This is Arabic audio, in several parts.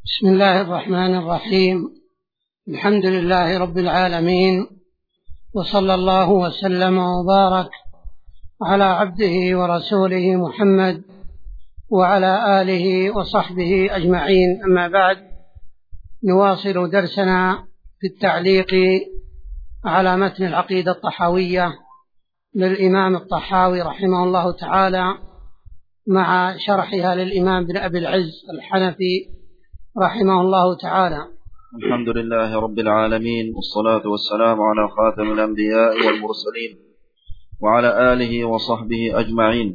بسم الله الرحمن الرحيم. الحمد لله رب العالمين، وصلى الله وسلم وبارك على عبده ورسوله محمد وعلى آله وصحبه أجمعين. أما بعد، نواصل درسنا في التعليق على متن العقيدة الطحاوية للإمام الطحاوي رحمه الله تعالى، مع شرحها للإمام بن أبي العز الحنفي رحمه الله تعالى. الحمد لله رب العالمين، والصلاة والسلام على خاتم الأنبياء والمرسلين وعلى آله وصحبه أجمعين.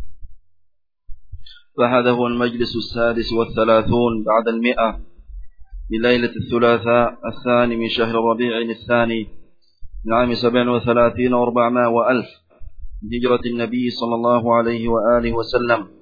فهذا هو المجلس 36 بعد 100 بليلة الثلاثاء الثاني من شهر ربيع الثاني من عام 37 و400 وألف من هجرة النبي صلى الله عليه وآله وسلم،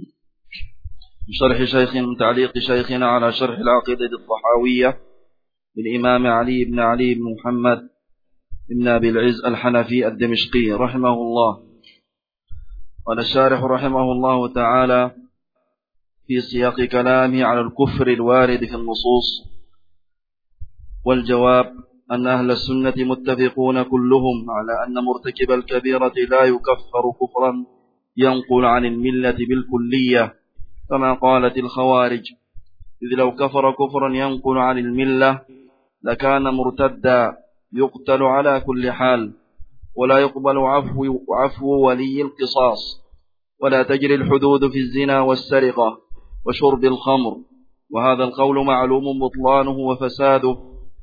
من تعليق شيخنا على شرح العقيدة الطحاوية للإمام علي بن محمد بن أبي العز الحنفي الدمشقي رحمه الله. قال الشارح رحمه الله تعالى في سياق كلامه على الكفر الوارد في النصوص: والجواب أن أهل السنة متفقون كلهم على أن مرتكب الكبيرة لا يكفر كفرا ينقل عن الملة بالكلية، كما قالت الخوارج: إذ لو كفر كفرا ينقل عن الملة لكان مرتدا يقتل على كل حال، ولا يقبل عفو ولي القصاص، ولا تجري الحدود في الزنا والسرقة وشرب الخمر. وهذا القول معلوم بطلانه وفساده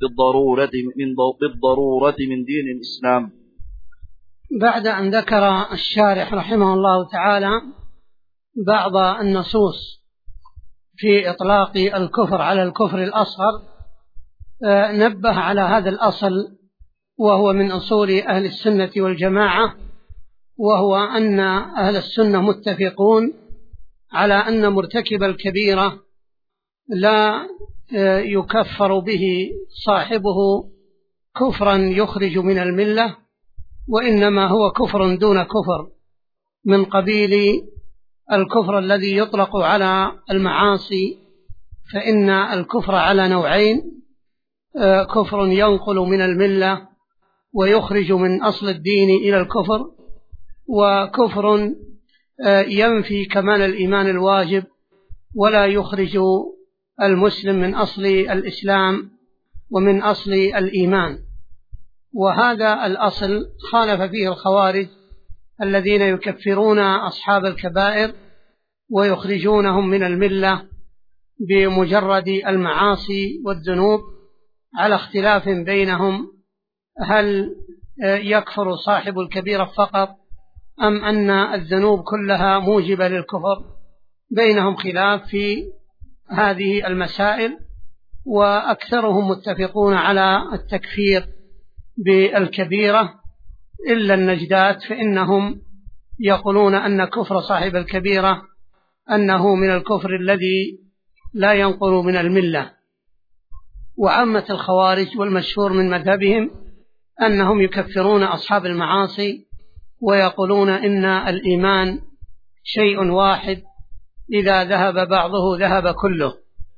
بالضرورة من دين الإسلام. بعد أن ذكر الشارح رحمه الله تعالى بعض النصوص في إطلاق الكفر على الكفر الأصغر، نبه على هذا الأصل، وهو من أصول أهل السنة والجماعة، وهو أن أهل السنة متفقون على أن مرتكب الكبيرة لا يكفر به صاحبه كفرا يخرج من الملة، وإنما هو كفر دون كفر، من قبيل الكفر الذي يطلق على المعاصي. فإن الكفر على نوعين: كفر ينقل من الملة ويخرج من أصل الدين إلى الكفر، وكفر ينفي كمال الإيمان الواجب ولا يخرج المسلم من أصل الإسلام ومن أصل الإيمان. وهذا الأصل خالف فيه الخوارج الذين يكفرون أصحاب الكبائر ويخرجونهم من الملة بمجرد المعاصي والذنوب، على اختلاف بينهم: هل يكفر صاحب الكبيرة فقط أم أن الذنوب كلها موجبة للكفر؟ بينهم خلاف في هذه المسائل، وأكثرهم متفقون على التكفير بالكبيرة إلا النجدات، فإنهم يقولون أن كفر صاحب الكبيرة أنه من الكفر الذي لا ينقل من الملة. وعامة الخوارج والمشهور من مذهبهم أنهم يكفرون أصحاب المعاصي، ويقولون إن الإيمان شيء واحد، إذا ذهب بعضه ذهب كله.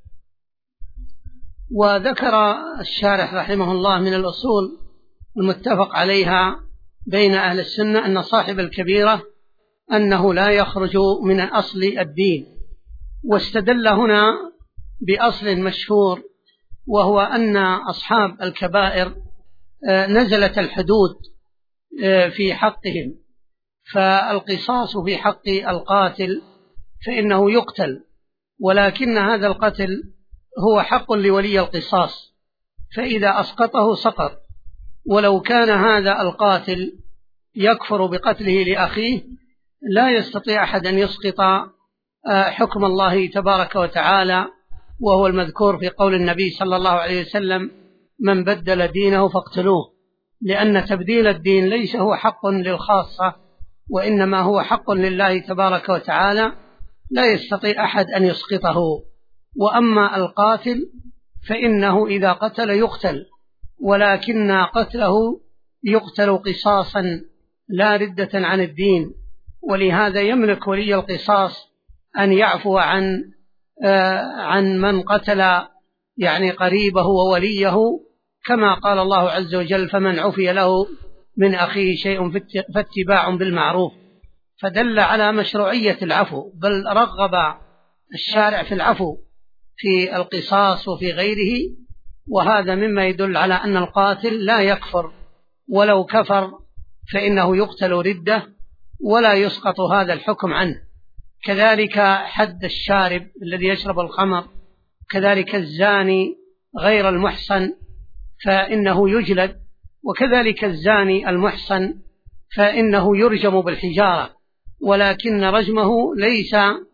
وذكر الشارح رحمه الله من الأصول المتفق عليها بين أهل السنة أن صاحب الكبيرة أنه لا يخرج من أصل الدين، واستدل هنا بأصل مشهور، وهو أن أصحاب الكبائر نزلت الحدود في حقهم، فالقصاص في حق القاتل فإنه يقتل، ولكن هذا القتل هو حق لولي القصاص، فإذا أسقطه سقط. ولو كان هذا القاتل يكفر بقتله لأخيه لا يستطيع أحد أن يسقط حكم الله تبارك وتعالى، وهو المذكور في قول النبي صلى الله عليه وسلم: من بدل دينه فاقتلوه، لأن تبديل الدين ليس هو حق للخاصة، وإنما هو حق لله تبارك وتعالى، لا يستطيع أحد أن يسقطه. وأما القاتل فإنه إذا قتل يقتل، ولكن قتله يقتل قصاصا لا ردة عن الدين، ولهذا يملك ولي القصاص أن يعفو عن عن من قتل يعني قريبه ووليه، كما قال الله عز وجل: فمن عفي له من أخيه شيء فاتباع بالمعروف. فدل على مشروعية العفو، بل رغب الشارع في العفو في القصاص وفي غيره، وهذا مما يدل على أن القاتل لا يكفر، ولو كفر فإنه يقتل ردة ولا يسقط هذا الحكم عنه. كذلك حد الشارب الذي يشرب الخمر، كذلك الزاني غير المحصن فإنه يجلد، وكذلك الزاني المحصن فإنه يرجم بالحجارة، ولكن رجمه ليس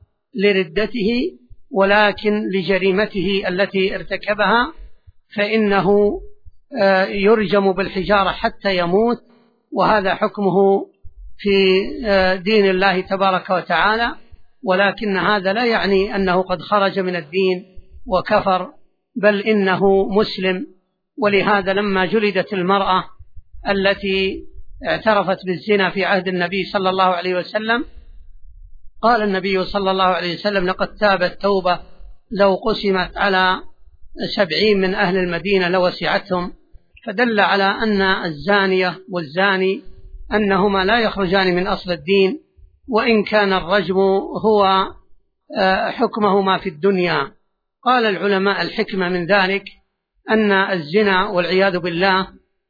لردته ولكن لجريمته التي ارتكبها، فإنه يرجم بالحجارة حتى يموت، وهذا حكمه في دين الله تبارك وتعالى. ولكن هذا لا يعني أنه قد خرج من الدين وكفر، بل إنه مسلم. ولهذا لما جلدت المرأة التي اعترفت بالزنا في عهد النبي صلى الله عليه وسلم، قال النبي صلى الله عليه وسلم: لقد تابت توبة لو قسمت على 70 من أهل المدينة لوسعتهم. فدل على أن الزانية والزاني أنهما لا يخرجان من أصل الدين، وإن كان الرجم هو حكمهما في الدنيا. قال العلماء: الحكمة من ذلك أن الزنا والعياذ بالله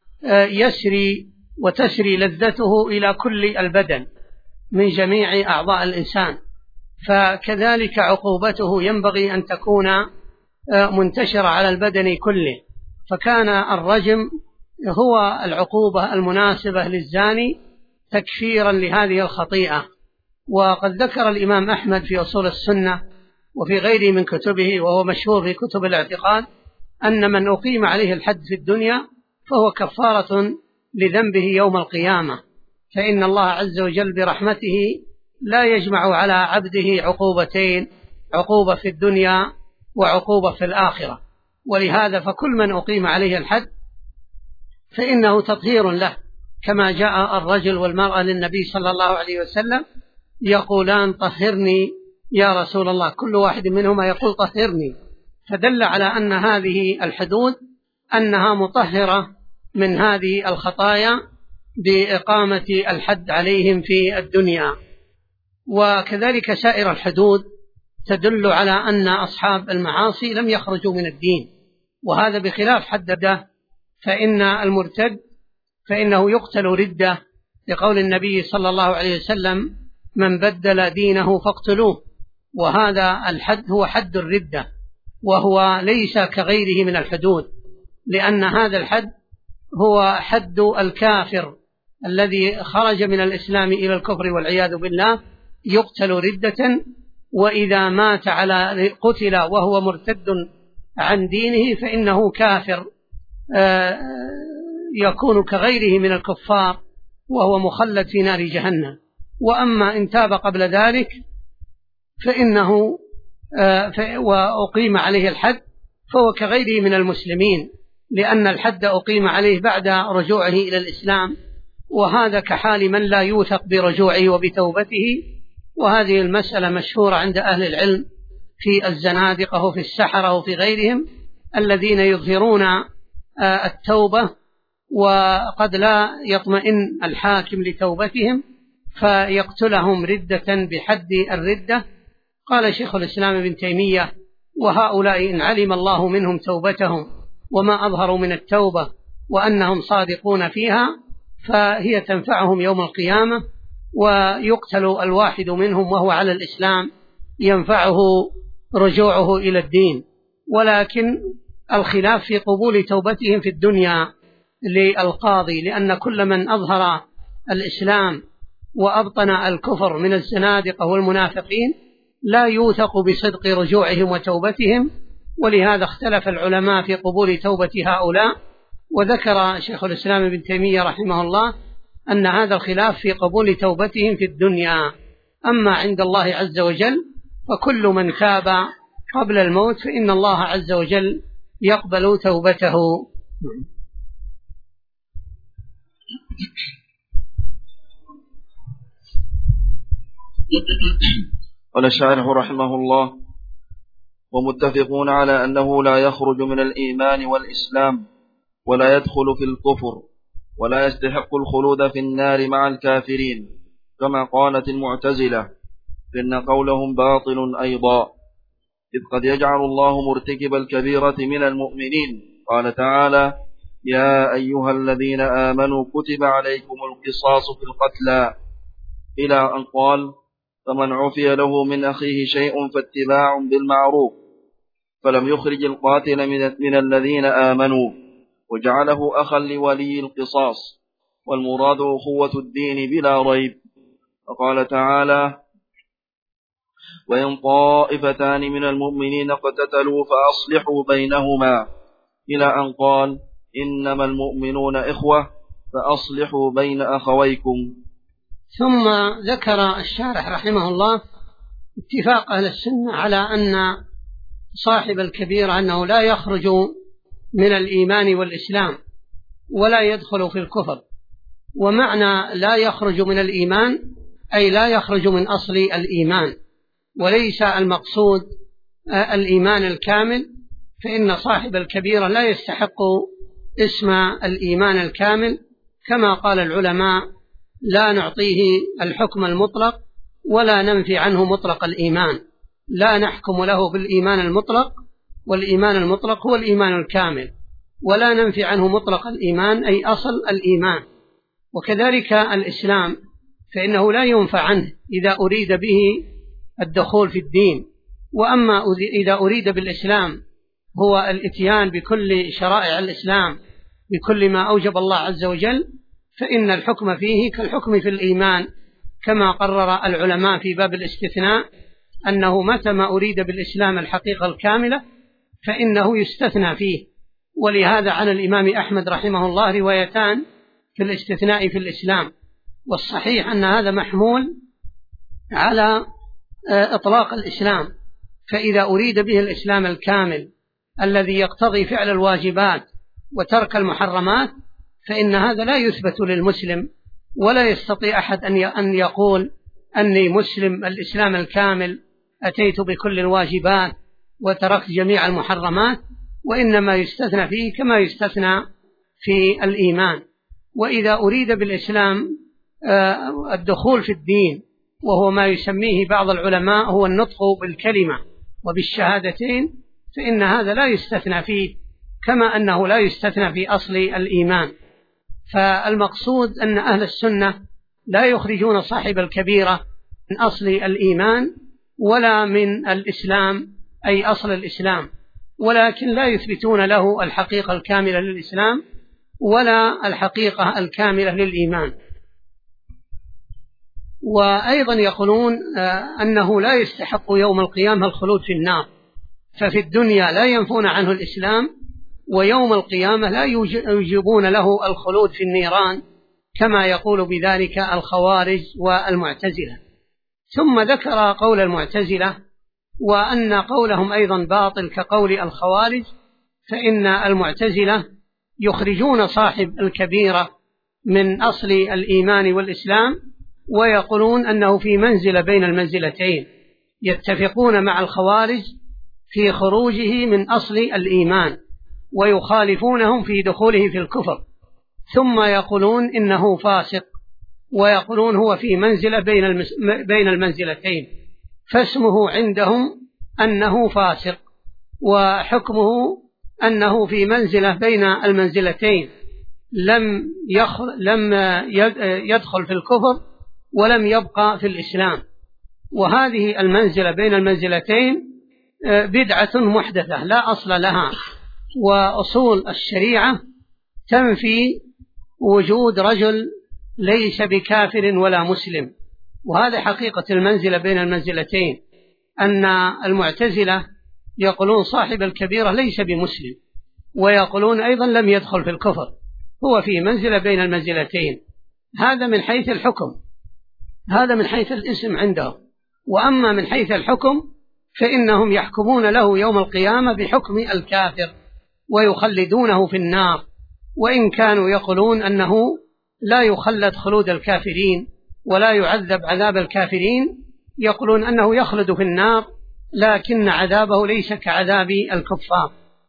يسري وتسري لذته إلى كل البدن من جميع أعضاء الإنسان، فكذلك عقوبته ينبغي أن تكون منتشرة على البدن كله. فكان الرجم هو العقوبة المناسبة للزاني تكفيرا لهذه الخطيئة. وقد ذكر الإمام أحمد في أصول السنة وفي غيره من كتبه، وهو مشهور في كتب الاعتقاد، أن من أقيم عليه الحد في الدنيا فهو كفارة لذنبه يوم القيامة، فإن الله عز وجل برحمته لا يجمع على عبده عقوبتين: عقوبة في الدنيا وعقوبة في الآخرة. ولهذا فكل من أقيم عليه الحد فإنه تطهير له، كما جاء الرجل والمرأة للنبي صلى الله عليه وسلم يقولان: طهرني يا رسول الله، كل واحد منهما يقول طهرني. فدل على أن هذه الحدود أنها مطهرة من هذه الخطايا بإقامة الحد عليهم في الدنيا. وكذلك سائر الحدود تدل على أن أصحاب المعاصي لم يخرجوا من الدين، وهذا بخلاف حدده، فإن المرتد فإنه يقتل ردة، لقول النبي صلى الله عليه وسلم: من بدل دينه فاقتلوه. وهذا الحد هو حد الردة، وهو ليس كغيره من الحدود، لأن هذا الحد هو حد الكافر الذي خرج من الإسلام إلى الكفر والعياذ بالله، يقتل ردة، وإذا مات على قتل وهو مرتد عن دينه فإنه كافر، يكون كغيره من الكفار وهو مخلد في نار جهنم. وأما إن تاب قبل ذلك فإنه وأقيم عليه الحد فهو كغيره من المسلمين، لأن الحد أقيم عليه بعد رجوعه إلى الإسلام، وهذا كحال من لا يوثق برجوعه وبتوبته. وهذه المسألة مشهورة عند أهل العلم في الزنادقة وفي السحرة وفي غيرهم الذين يظهرون التوبة، وقد لا يطمئن الحاكم لتوبتهم فيقتلهم ردة بحد الردة. قال شيخ الإسلام ابن تيمية: وهؤلاء إن علم الله منهم توبتهم وما أظهروا من التوبة وأنهم صادقون فيها فهي تنفعهم يوم القيامة، ويقتل الواحد منهم وهو على الإسلام ينفعه رجوعه إلى الدين. ولكن الخلاف في قبول توبتهم في الدنيا للقاضي، لأن كل من أظهر الإسلام وأبطن الكفر من الزنادقة والمنافقين لا يوثق بصدق رجوعهم وتوبتهم، ولهذا اختلف العلماء في قبول توبة هؤلاء. وذكر شيخ الإسلام ابن تيمية رحمه الله أن هذا الخلاف في قبول توبتهم في الدنيا. أما عند الله عز وجل فكل من تاب قبل الموت فإن الله عز وجل يقبل توبته. قال الشارح رحمه الله: ومتفقون على أنه لا يخرج من الإيمان والإسلام ولا يدخل في الكفر ولا يستحق الخلود في النار مع الكافرين، كما قالت المعتزلة، فإن قولهم باطل أيضا، إذ قد يجعل الله مرتكب الكبيرة من المؤمنين. قال تعالى: يا أيها الذين آمنوا كتب عليكم القصاص في القتلى، إلى أن قال: فمن عفي له من أخيه شيء فاتباع بالمعروف، فلم يخرج القاتل من الذين آمنوا وجعله أخا لولي القصاص، والمراد أخوة الدين بلا ريب. وقال تعالى: وإن طائفتان من المؤمنين اقتتلوا فأصلحوا بينهما، إلى أن قال: إنما المؤمنون إخوة فأصلحوا بين أخويكم. ثم ذكر الشارح رحمه الله اتفاق أهل السنة على أن صاحب الكبيرة أنه لا يخرج من الإيمان والإسلام ولا يدخل في الكفر. ومعنى لا يخرج من الإيمان أي لا يخرج من أصل الإيمان، وليس المقصود الإيمان الكامل، فإن صاحب الكبيرة لا يستحق اسم الإيمان الكامل، كما قال العلماء: لا نعطيه الحكم المطلق ولا ننفي عنه مطلق الإيمان، لا نحكم له بالإيمان المطلق، والإيمان المطلق هو الإيمان الكامل، ولا ننفي عنه مطلق الإيمان أي أصل الإيمان. وكذلك الإسلام، فإنه لا ينفى عنه إذا أريد به الدخول في الدين. وأما إذا أريد بالإسلام هو الإتيان بكل شرائع الإسلام بكل ما أوجب الله عز وجل، فإن الحكم فيه كالحكم في الإيمان، كما قرر العلماء في باب الاستثناء أنه متى ما أريد بالإسلام الحقيقة الكاملة فإنه يستثنى فيه. ولهذا عن الإمام أحمد رحمه الله روايتان في الاستثناء في الإسلام، والصحيح أن هذا محمول على إطلاق الإسلام، فإذا أريد به الإسلام الكامل الذي يقتضي فعل الواجبات وترك المحرمات فإن هذا لا يثبت للمسلم، ولا يستطيع أحد أن يقول أني مسلم الإسلام الكامل أتيت بكل الواجبات وتركت جميع المحرمات، وإنما يستثنى فيه كما يستثنى في الإيمان. وإذا أريد بالإسلام الدخول في الدين، وهو ما يسميه بعض العلماء هو النطق بالكلمة وبالشهادتين، فإن هذا لا يستثنى فيه كما أنه لا يستثنى في أصل الإيمان. فالمقصود أن أهل السنة لا يخرجون صاحب الكبيرة من أصل الإيمان ولا من الإسلام أي أصل الإسلام، ولكن لا يثبتون له الحقيقة الكاملة للإسلام ولا الحقيقة الكاملة للإيمان. وأيضا يقولون أنه لا يستحق يوم القيامة الخلود في النار، ففي الدنيا لا ينفون عنه الإسلام، ويوم القيامة لا يوجبون له الخلود في النيران كما يقول بذلك الخوارج والمعتزلة. ثم ذكر قول المعتزلة وأن قولهم أيضا باطل كقول الخوارج، فإن المعتزلة يخرجون صاحب الكبيرة من أصل الإيمان والإسلام، ويقولون أنه في منزلة بين المنزلتين، يتفقون مع الخوارج في خروجه من أصل الإيمان ويخالفونهم في دخوله في الكفر، ثم يقولون إنه فاسق، ويقولون هو في منزلة بين المنزلتين، فاسمه عندهم أنه فاسق، وحكمه أنه في منزلة بين المنزلتين، لم يدخل في الكفر ولم يبقى في الإسلام. وهذه المنزلة بين المنزلتين بدعة محدثة لا أصل لها، وأصول الشريعة تنفي وجود رجل ليس بكافر ولا مسلم، وهذا حقيقة المنزلة بين المنزلتين، أن المعتزلة يقولون صاحب الكبيرة ليس بمسلم، ويقولون أيضا لم يدخل في الكفر، هو في منزلة بين المنزلتين. هذا من حيث الحكم، هذا من حيث الاسم عندهم. وأما من حيث الحكم فإنهم يحكمون له يوم القيامة بحكم الكافر ويخلدونه في النار، وإن كانوا يقولون أنه لا يخلد خلود الكافرين ولا يعذب عذاب الكافرين، يقولون أنه يخلد في النار لكن عذابه ليس كعذاب الكفار.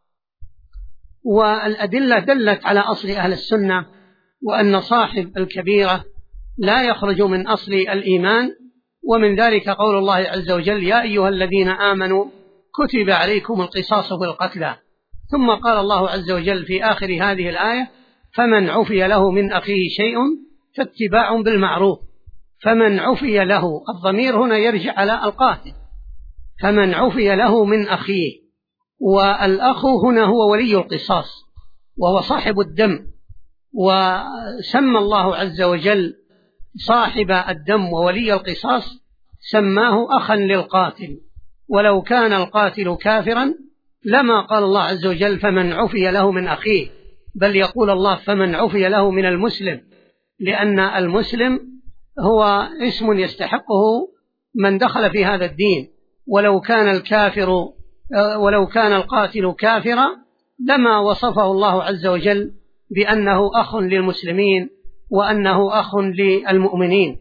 والأدلة دلت على أصل أهل السنة، وأن صاحب الكبيرة لا يخرج من أصل الإيمان، ومن ذلك قول الله عز وجل: يا أيها الذين آمنوا كتب عليكم القصاص في القتلى. ثم قال الله عز وجل في آخر هذه الآية: فمن عفي له من أخيه شيء فاتباع بالمعروف. فمن عفي له، الضمير هنا يرجع على القاتل، فمن عفي له من أخيه، والأخ هنا هو ولي القصاص وهو صاحب الدم، وسمى الله عز وجل صاحب الدم وولي القصاص سماه أخا للقاتل، ولو كان القاتل كافرا لما قال الله عز وجل فمن عفي له من أخيه، بل يقول الله فمن عفي له من المسلم، لأن المسلم هو اسم يستحقه من دخل في هذا الدين. ولو كان القاتل كافرا لما وصفه الله عز وجل بأنه أخ للمسلمين وأنه أخ للمؤمنين.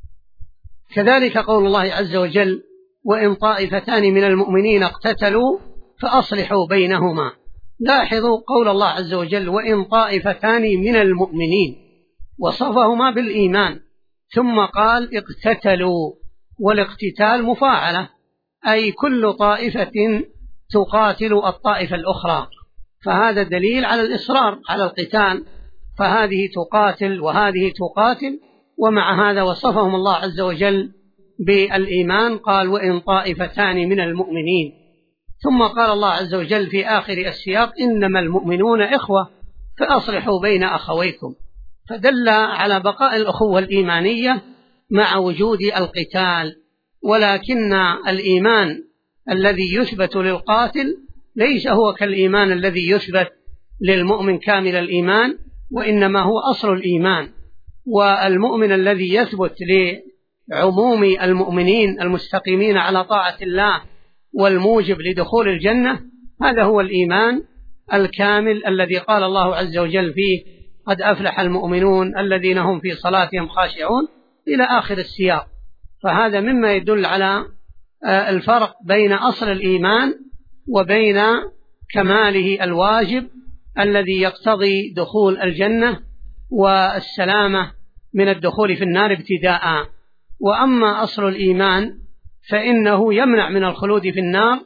كذلك قول الله عز وجل: وإن طائفتان من المؤمنين اقتتلوا فأصلحوا بينهما. لاحظوا قول الله عز وجل: وإن طائفتان من المؤمنين، وصفهما بالإيمان، ثم قال اقتتلوا، والاقتتال مفاعلة، أي كل طائفة تقاتل الطائفة الأخرى، فهذا دليل على الإصرار على القتال، فهذه تقاتل وهذه تقاتل، ومع هذا وصفهم الله عز وجل بالإيمان، قال: وإن طائفتان من المؤمنين. ثم قال الله عز وجل في آخر السياق: إنما المؤمنون إخوة فأصلحوا بين أخويكم، فدل على بقاء الأخوة الإيمانية مع وجود القتال. ولكن الإيمان الذي يثبت للقاتل ليس هو كالإيمان الذي يثبت للمؤمن كامل الإيمان، وإنما هو أصل الإيمان. والمؤمن الذي يثبت لعموم المؤمنين المستقيمين على طاعة الله والموجب لدخول الجنة، هذا هو الإيمان الكامل الذي قال الله عز وجل فيه: قد أفلح المؤمنون الذين هم في صلاتهم خاشعون، إلى آخر السياق. فهذا مما يدل على الفرق بين أصل الإيمان وبين كماله الواجب الذي يقتضي دخول الجنة والسلامة من الدخول في النار ابتداء. وأما أصل الإيمان فإنه يمنع من الخلود في النار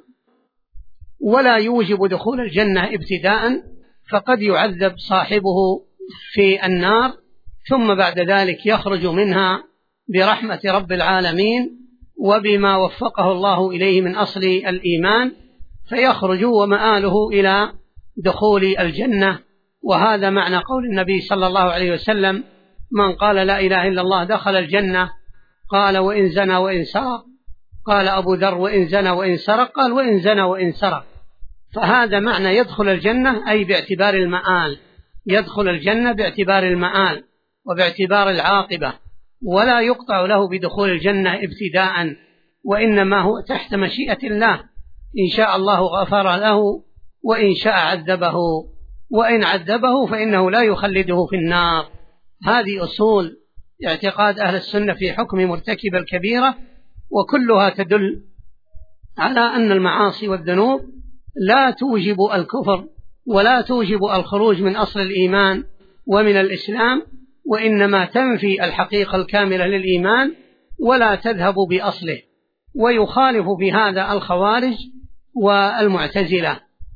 ولا يوجب دخول الجنة ابتداء، فقد يعذب صاحبه في النار ثم بعد ذلك يخرج منها برحمة رب العالمين وبما وفقه الله إليه من أصل الإيمان، فيخرج ومآله إلى دخول الجنة. وهذا معنى قول النبي صلى الله عليه وسلم: من قال لا إله إلا الله دخل الجنة. قال: وإن زنى وإن سرق. قال أبو ذر: وإن زنى وإن سرق. قال: وإن زنى وإن سرق. فهذا معنى يدخل الجنة، أي باعتبار المآل، يدخل الجنة باعتبار المآل وباعتبار العاقبة، ولا يقطع له بدخول الجنة ابتداء، وإنما هو تحت مشيئة الله، إن شاء الله غفر له وإن شاء عذبه، وإن عذبه فإنه لا يخلده في النار. هذه أصول اعتقاد أهل السنة في حكم مرتكب الكبيرة، وكلها تدل على أن المعاصي والذنوب لا توجب الكفر ولا توجب الخروج من أصل الإيمان ومن الإسلام، وإنما تنفي الحقيقة الكاملة للإيمان ولا تذهب بأصله. ويخالف في هذا الخوارج والمعتزلة،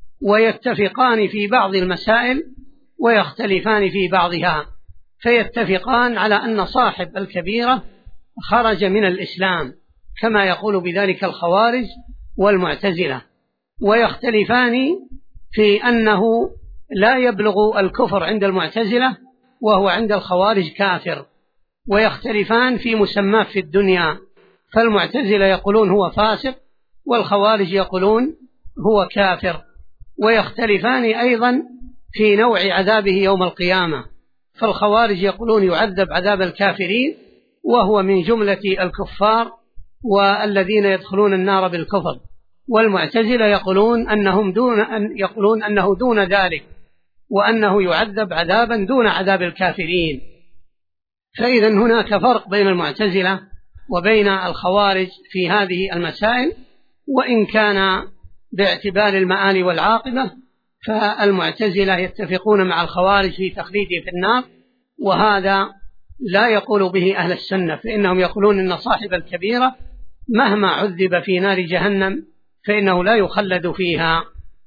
ويتفقان في بعض المسائل ويختلفان في بعضها، فيتفقان على أن صاحب الكبيرة خرج من الإسلام كما يقول بذلك الخوارج والمعتزلة، ويختلفان في أنه لا يبلغ الكفر عند المعتزلة وهو عند الخوارج كافر، ويختلفان في مسماه في الدنيا، فالمعتزلة يقولون هو فاسق والخوارج يقولون هو كافر. ويختلفان أيضا في نوع عذابه يوم القيامة، فالخوارج يقولون يعذب عذاب الكافرين وهو من جملة الكفار والذين يدخلون النار بالكفر، والمعتزلة يقولون أنه دون ذلك، وأنه يعذب عذابا دون عذاب الكافرين. فإذا هناك فرق بين المعتزلة وبين الخوارج في هذه المسائل، وإن كان باعتبار المآل والعاقبة فالمعتزلة يتفقون مع الخوارج في تخليده في النار، وهذا لا يقول به أهل السنة، فإنهم يقولون إن صاحب الكبيرة مهما عذب في نار جهنم فإنه لا يخلد فيها.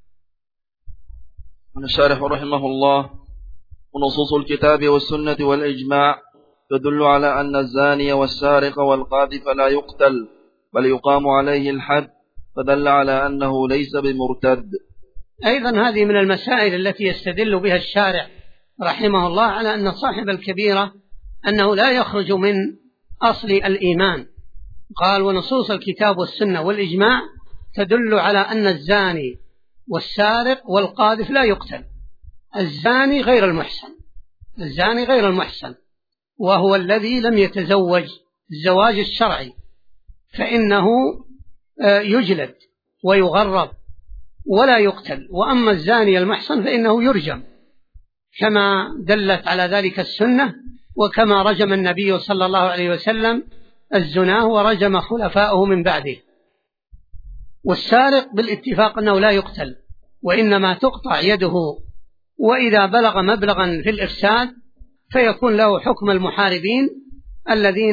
الشارح رحمه الله: ونصوص الكتاب والسنة والإجماع تدل على أن الزاني والسارق والقاذف لا يقتل بل يقام عليه الحد، فدل على أنه ليس بمرتد. أيضا هذه من المسائل التي يستدل بها الشارع رحمه الله على أن صاحب الكبيرة أنه لا يخرج من أصل الإيمان. قال: ونصوص الكتاب والسنة والإجماع تدل على أن الزاني والسارق والقاذف لا يقتل. الزاني غير المحسن وهو الذي لم يتزوج الزواج الشرعي فإنه يجلد ويغرب ولا يقتل. وأما الزاني المحصن فإنه يرجم، كما دلت على ذلك السنة، وكما رجم النبي صلى الله عليه وسلم الزناه ورجم خلفاؤه من بعده. والسارق بالاتفاق أنه لا يقتل، وإنما تقطع يده، وإذا بلغ مبلغا في الإفساد فيكون له حكم المحاربين الذين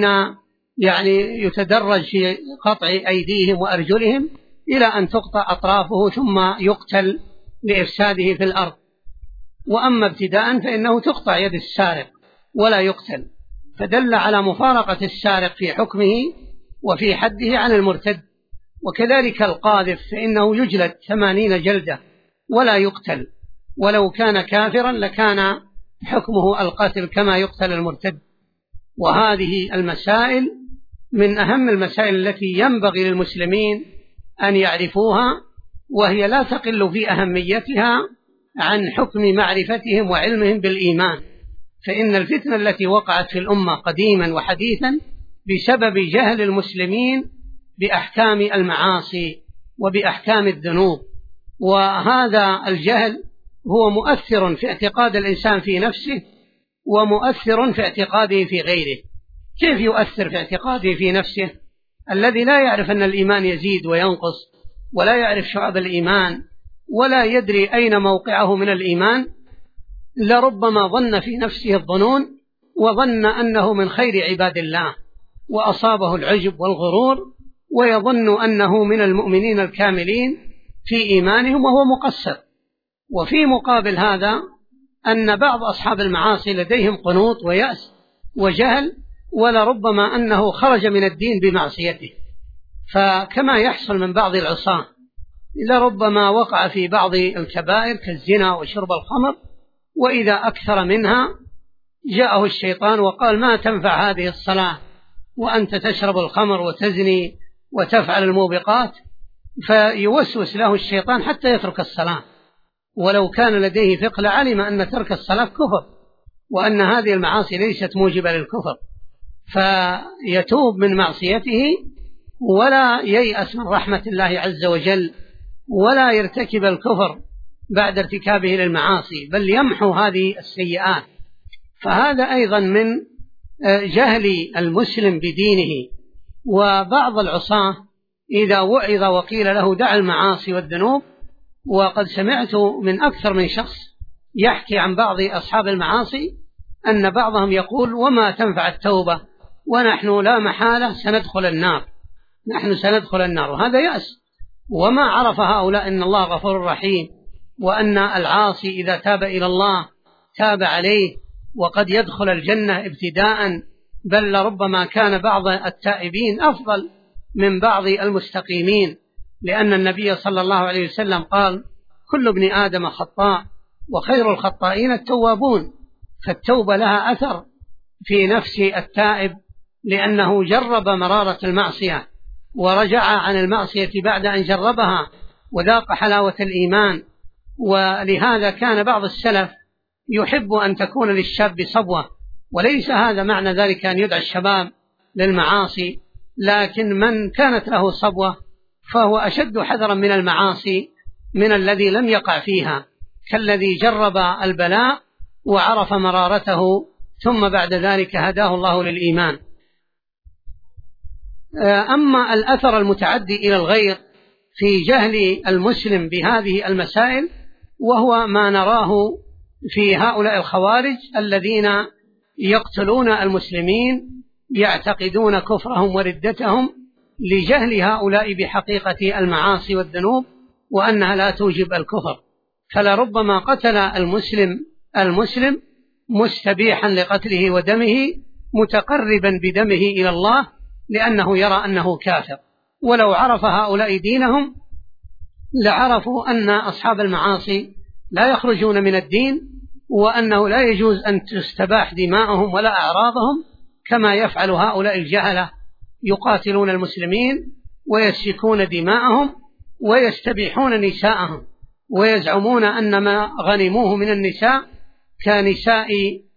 يتدرج في قطع أيديهم وأرجلهم إلى أن تقطع أطرافه ثم يقتل لإفساده في الأرض. وأما ابتداء فإنه تقطع يد السارق ولا يقتل، فدل على مفارقة السارق في حكمه وفي حده عن المرتد. وكذلك القاذف فإنه يجلد 80 جلدة ولا يقتل، ولو كان كافرا لكان حكمه القتل كما يقتل المرتد. وهذه المسائل من أهم المسائل التي ينبغي للمسلمين أن يعرفوها، وهي لا تقل في أهميتها عن حكم معرفتهم وعلمهم بالإيمان. فإن الفتنة التي وقعت في الأمة قديما وحديثا بسبب جهل المسلمين بأحكام المعاصي وبأحكام الذنوب، وهذا الجهل هو مؤثر في اعتقاد الإنسان في نفسه ومؤثر في اعتقاده في غيره. كيف يؤثر في اعتقاده في نفسه؟ الذي لا يعرف أن الإيمان يزيد وينقص، ولا يعرف شعب الإيمان، ولا يدري أين موقعه من الإيمان، لربما ظن في نفسه الظنون وظن أنه من خير عباد الله، وأصابه العجب والغرور، ويظن أنه من المؤمنين الكاملين في إيمانهم وهو مقصر. وفي مقابل هذا أن بعض أصحاب المعاصي لديهم قنوط ويأس وجهل، ولربما أنه خرج من الدين بمعصيته. فكما يحصل من بعض العصاة لربما وقع في بعض الكبائر كالزنا وشرب الخمر، وإذا أكثر منها جاءه الشيطان وقال: ما تنفع هذه الصلاة وأنت تشرب الخمر وتزني وتفعل الموبقات، فيوسوس له الشيطان حتى يترك الصلاة، ولو كان لديه فقه لعلم أن ترك الصلاة كفر، وأن هذه المعاصي ليست موجبة للكفر، فيتوب من معصيته ولا ييأس من رحمة الله عز وجل، ولا يرتكب الكفر بعد ارتكابه للمعاصي، بل يمحو هذه السيئات. فهذا أيضا من جهل المسلم بدينه. وبعض العصاة إذا وعظ وقيل له دع المعاصي والذنوب، وقد سمعت من أكثر من شخص يحكي عن بعض أصحاب المعاصي أن بعضهم يقول: وما تنفع التوبة ونحن لا محالة سندخل النار، نحن سندخل النار. وهذا يأس، وما عرف هؤلاء أن الله غفور رحيم، وأن العاصي إذا تاب إلى الله تاب عليه وقد يدخل الجنة ابتداء، بل لربما كان بعض التائبين أفضل من بعض المستقيمين، لأن النبي صلى الله عليه وسلم قال: كل ابن آدم خطاء وخير الخطائين التوابون. فالتوبة لها أثر في نفس التائب، لأنه جرب مرارة المعصية ورجع عن المعصية بعد أن جربها وذاق حلاوة الإيمان. ولهذا كان بعض السلف يحب أن تكون للشاب صبوة، وليس هذا معنى ذلك أن يدعى الشباب للمعاصي، لكن من كانت له صبوة فهو أشد حذرا من المعاصي من الذي لم يقع فيها، كالذي جرب البلاء وعرف مرارته ثم بعد ذلك هداه الله للإيمان. أما الأثر المتعدي إلى الغير في جهل المسلم بهذه المسائل، وهو ما نراه في هؤلاء الخوارج الذين يقتلون المسلمين يعتقدون كفرهم وردتهم لجهل هؤلاء بحقيقة المعاصي والذنوب وأنها لا توجب الكفر. فلربما قتل المسلم مستبيحا لقتله ودمه متقربا بدمه إلى الله لأنه يرى أنه كافر. ولو عرف هؤلاء دينهم لعرفوا أن أصحاب المعاصي لا يخرجون من الدين، وأنه لا يجوز أن تستباح دماءهم ولا أعراضهم كما يفعل هؤلاء الجهلة، يقاتلون المسلمين ويسفكون دماءهم ويستبيحون نساءهم، ويزعمون أن ما غنموه من النساء كنساء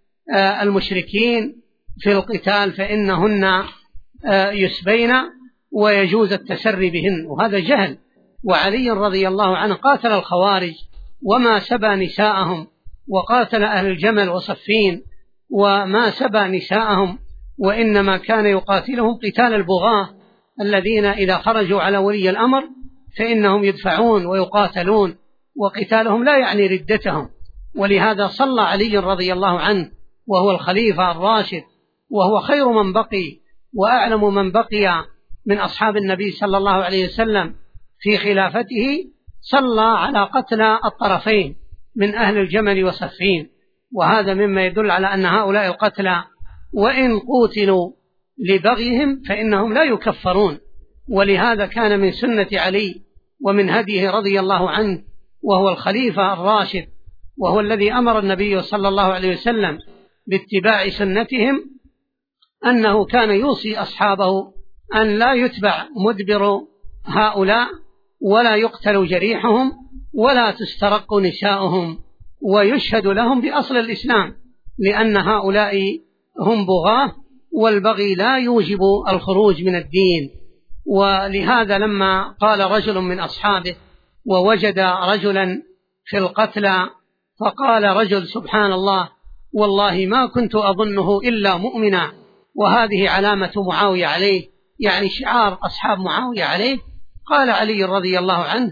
المشركين في القتال فإنهن يسبين ويجوز التسري بهن، وهذا جهل. وعلي رضي الله عنه قاتل الخوارج وما سبى نساءهم، وقاتل أهل الجمل وصفين وما سبى نساءهم، وإنما كان يقاتلهم قتال البغاة الذين إذا خرجوا على ولي الأمر فإنهم يدفعون ويقاتلون، وقتالهم لا يعني ردتهم. ولهذا صلى علي رضي الله عنه وهو الخليفة الراشد، وهو خير من بقي وأعلم من بقي من أصحاب النبي صلى الله عليه وسلم في خلافته، صلى على قتل الطرفين من أهل الجمل وصفين. وهذا مما يدل على أن هؤلاء القتلى وإن قوتلوا لبغيهم فإنهم لا يكفرون. ولهذا كان من سنة علي ومن هديه رضي الله عنه وهو الخليفة الراشد، وهو الذي أمر النبي صلى الله عليه وسلم باتباع سنتهم، أنه كان يوصي أصحابه أن لا يتبع مدبر هؤلاء ولا يقتل جريحهم ولا تسترق نساؤهم ويشهد لهم بأصل الإسلام، لأن هؤلاء هم بغاة والبغي لا يوجب الخروج من الدين. ولهذا لما قال رجل من أصحابه ووجد رجلا في القتلى فقال رجل سبحان الله والله ما كنت أظنه إلا مؤمنا، وهذه علامة معاوية عليه، يعني شعار أصحاب معاوية عليه. قال علي رضي الله عنه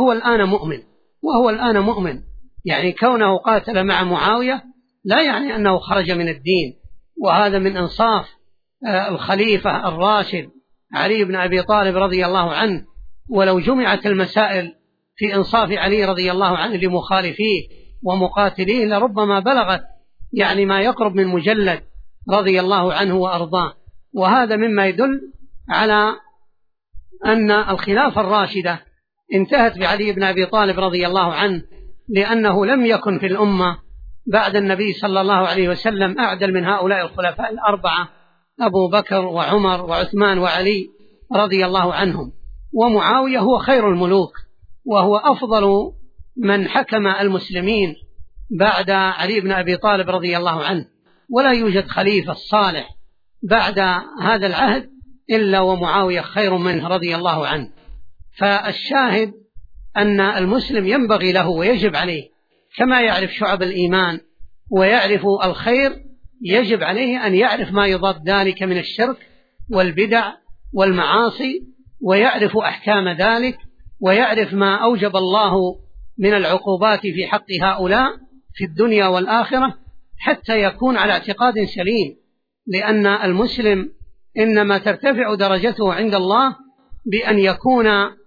وهو الآن مؤمن، يعني كونه قاتل مع معاوية لا يعني أنه خرج من الدين. وهذا من إنصاف الخليفة الراشد علي بن أبي طالب رضي الله عنه. ولو جمعت المسائل في إنصاف علي رضي الله عنه لمخالفيه ومقاتليه لربما بلغت يعني ما يقرب من مجلد رضي الله عنه وأرضاه. وهذا مما يدل على أن الخلافة الراشدة انتهت بعلي بن أبي طالب رضي الله عنه، لأنه لم يكن في الأمة بعد النبي صلى الله عليه وسلم أعدل من هؤلاء الخلفاء الأربعة، أبو بكر وعمر وعثمان وعلي رضي الله عنهم. ومعاوية هو خير الملوك وهو أفضل من حكم المسلمين بعد علي بن أبي طالب رضي الله عنه، ولا يوجد خليفة صالح بعد هذا العهد إلا ومعاوية خير منه رضي الله عنه. فالشاهد أن المسلم ينبغي له ويجب عليه كما يعرف شعب الإيمان ويعرف الخير، يجب عليه أن يعرف ما يضاد ذلك من الشرك والبدع والمعاصي، ويعرف أحكام ذلك، ويعرف ما أوجب الله من العقوبات في حق هؤلاء في الدنيا والآخرة، حتى يكون على اعتقاد سليم. لأن المسلم إنما ترتفع درجته عند الله بأن يكون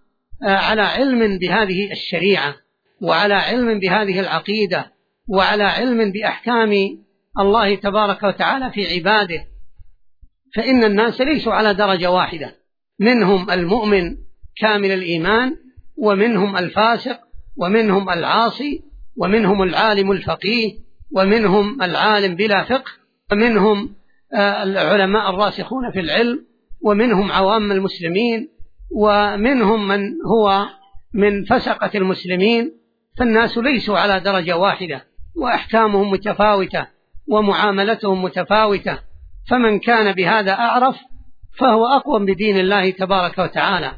على علم بهذه الشريعة وعلى علم بهذه العقيدة وعلى علم بأحكام الله تبارك وتعالى في عباده. فإن الناس ليسوا على درجة واحدة، منهم المؤمن كامل الإيمان، ومنهم الفاسق، ومنهم العاصي، ومنهم العالم الفقيه، ومنهم العالم بلا فقه، ومنهم العلماء الراسخون في العلم، ومنهم عوام المسلمين، ومنهم من هو من فسقة المسلمين. فالناس ليسوا على درجة واحدة، وأحكامهم متفاوتة ومعاملتهم متفاوتة. فمن كان بهذا أعرف فهو أقوم بدين الله تبارك وتعالى.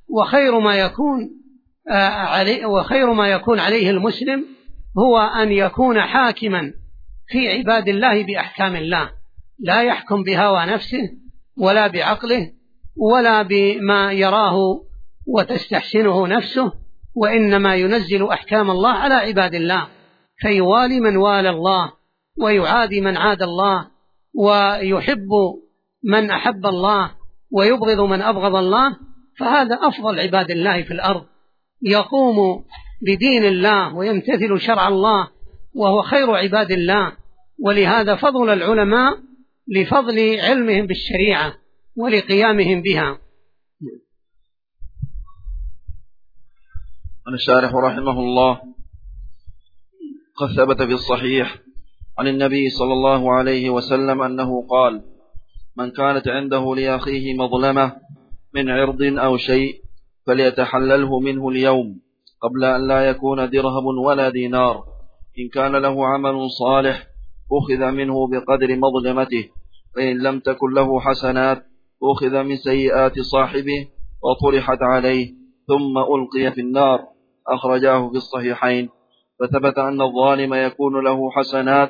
وخير ما يكون عليه المسلم هو أن يكون حاكما في عباد الله بأحكام الله، لا يحكم بهوى نفسه ولا بعقله ولا بما يراه وتستحسنه نفسه، وإنما ينزل أحكام الله على عباد الله، فيوالي من والى الله ويعادي من عاد الله، ويحب من أحب الله ويبغض من أبغض الله. فهذا أفضل عباد الله في الأرض، يقوم بدين الله ويمتثل شرع الله، وهو خير عباد الله. ولهذا فضل العلماء لفضل علمهم بالشريعة ولقيامهم بها. عن الشارح رحمه الله: قد ثبت في الصحيح عن النبي صلى الله عليه وسلم أنه قال: من كانت عنده لأخيه مظلمة من عرض أو شيء فليتحلله منه اليوم قبل أن لا يكون درهم ولا دينار. إن كان له عمل صالح أخذ منه بقدر مظلمته، فإن لم تكن له حسنات أخذ من سيئات صاحبه وطرحت عليه ثم ألقي في النار. أخرجاه في الصحيحين. فثبت أن الظالم يكون له حسنات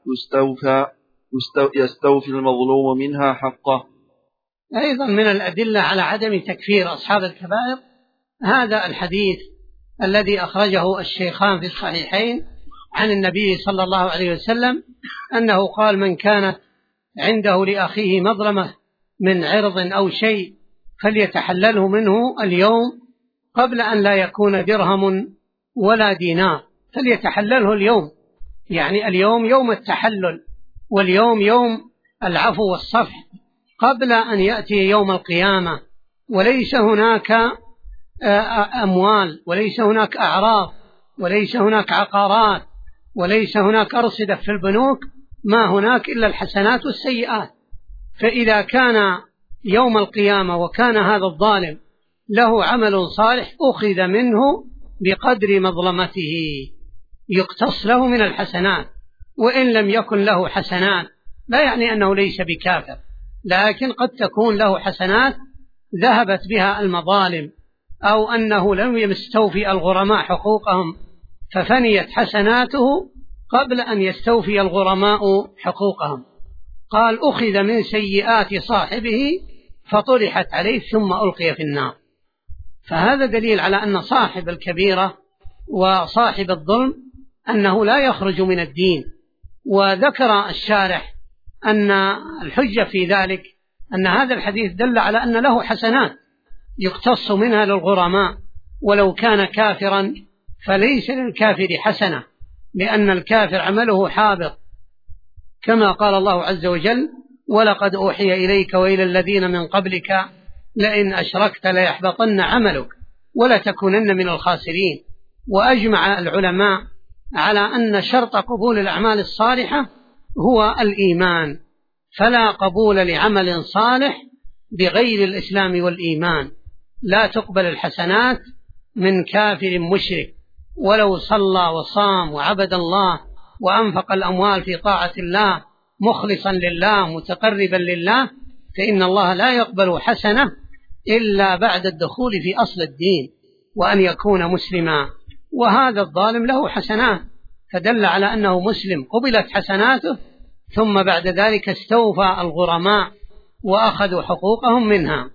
يستوفي المظلوم منها حقه. أيضا من الأدلة على عدم تكفير أصحاب الكبائر هذا الحديث الذي أخرجه الشيخان في الصحيحين عن النبي صلى الله عليه وسلم أنه قال: من كانت عنده لأخيه مظلمة من عرض أو شيء فليتحلله منه اليوم قبل أن لا يكون درهم ولا دينار. فليتحلله اليوم، يعني اليوم يوم التحلل، واليوم يوم العفو والصفح، قبل أن يأتي يوم القيامة وليس هناك أموال، وليس هناك أعراض، وليس هناك عقارات، وليس هناك أرصدة في البنوك، ما هناك إلا الحسنات والسيئات. فإذا كان يوم القيامة وكان هذا الظالم له عمل صالح أخذ منه بقدر مظلمته، يقتص له من الحسنات. وإن لم يكن له حسنات لا يعني أنه ليس بكافر، لكن قد تكون له حسنات ذهبت بها المظالم، أو أنه لم يستوفي الغرماء حقوقهم ففنيت حسناته قبل أن يستوفي الغرماء حقوقهم. قال: أخذ من سيئات صاحبه فطرحت عليه ثم ألقي في النار. فهذا دليل على أن صاحب الكبيرة وصاحب الظلم أنه لا يخرج من الدين. وذكر الشارح أن الحجة في ذلك أن هذا الحديث دل على أن له حسنات يقتص منها للغرماء، ولو كان كافرا فليس للكافر حسنة، لأن الكافر عمله حابط، كما قال الله عز وجل: ولقد أوحي إليك وإلى الذين من قبلك لئن أشركت ليحبطن عملك ولتكونن من الخاسرين. وأجمع العلماء على أن شرط قبول الأعمال الصالحة هو الإيمان، فلا قبول لعمل صالح بغير الإسلام والإيمان. لا تقبل الحسنات من كافر مشرك، ولو صلى وصام وعبد الله وأنفق الأموال في طاعة الله مخلصا لله متقربا لله، فإن الله لا يقبل حسنة إلا بعد الدخول في أصل الدين وأن يكون مسلما. وهذا الظالم له حسنات، فدل على أنه مسلم قبلت حسناته، ثم بعد ذلك استوفى الغرماء وأخذوا حقوقهم منها.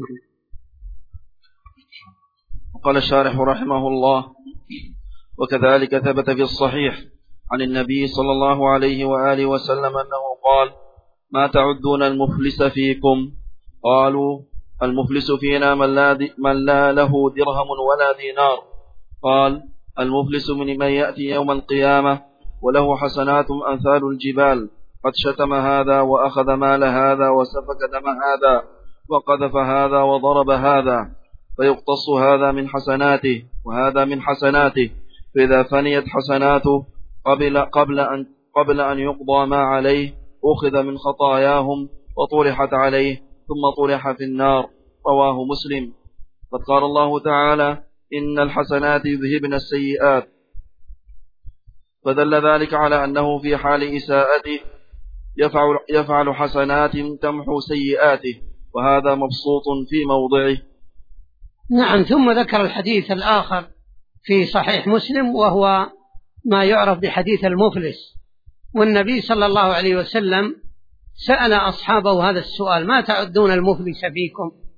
قال الشارح رحمه الله: وكذلك ثبت في الصحيح عن النبي صلى الله عليه وآله وسلم أنه قال: ما تعدون المفلس فيكم؟ قالوا: المفلس فينا من لا له درهم ولا دينار. قال: المفلس من يأتي يوم القيامة وله حسنات أمثال الجبال، قد شتم هذا وأخذ مال هذا وسفك دم هذا وقذف هذا وضرب هذا، فيقتص هذا من حسناته وهذا من حسناته، فإذا فنيت حسناته قبل أن يقضى ما عليه أخذ من خطاياهم وطرحت عليه ثم طرح في النار. رواه مسلم. قد قال الله تعالى: إن الحسنات يذهبن السيئات، فدل ذلك على أنه في حال إساءته يفعل حسنات تمحو سيئاته، وهذا مبسوط في موضعه. نعم. ثم ذكر الحديث الآخر في صحيح مسلم، وهو ما يعرف بحديث المفلس. والنبي صلى الله عليه وسلم سأل أصحابه هذا السؤال: ما تعدون المفلس فيكم؟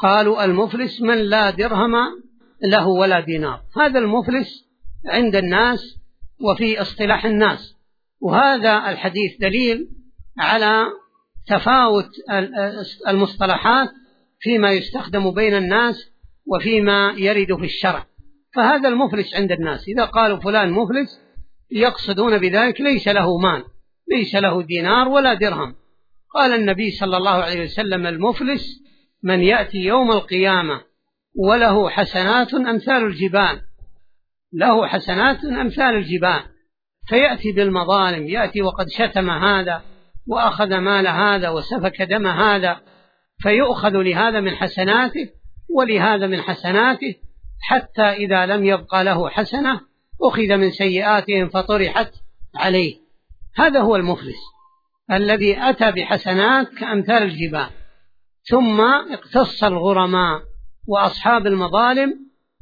قالوا المفلس من لا درهم له ولا دينار. هذا المفلس عند الناس وفي اصطلاح الناس، وهذا الحديث دليل على تفاوت المصطلحات فيما يستخدم بين الناس وفيما يرد في الشرع. فهذا المفلس عند الناس إذا قالوا فلان مفلس يقصدون بذلك ليس له مال، ليس له دينار ولا درهم. قال النبي صلى الله عليه وسلم المفلس من يأتي يوم القيامة وله حسنات أمثال الجبال، له حسنات أمثال الجبال، فيأتي بالمظالم، يأتي وقد شتم هذا وأخذ مال هذا وسفك دم هذا، فيؤخذ لهذا من حسناته ولهذا من حسناته، حتى إذا لم يبقى له حسنة أخذ من سيئاتهم فطرحت عليه. هذا هو المفلس الذي أتى بحسنات كأمثال الجبال. ثم اقتص الغرماء وأصحاب المظالم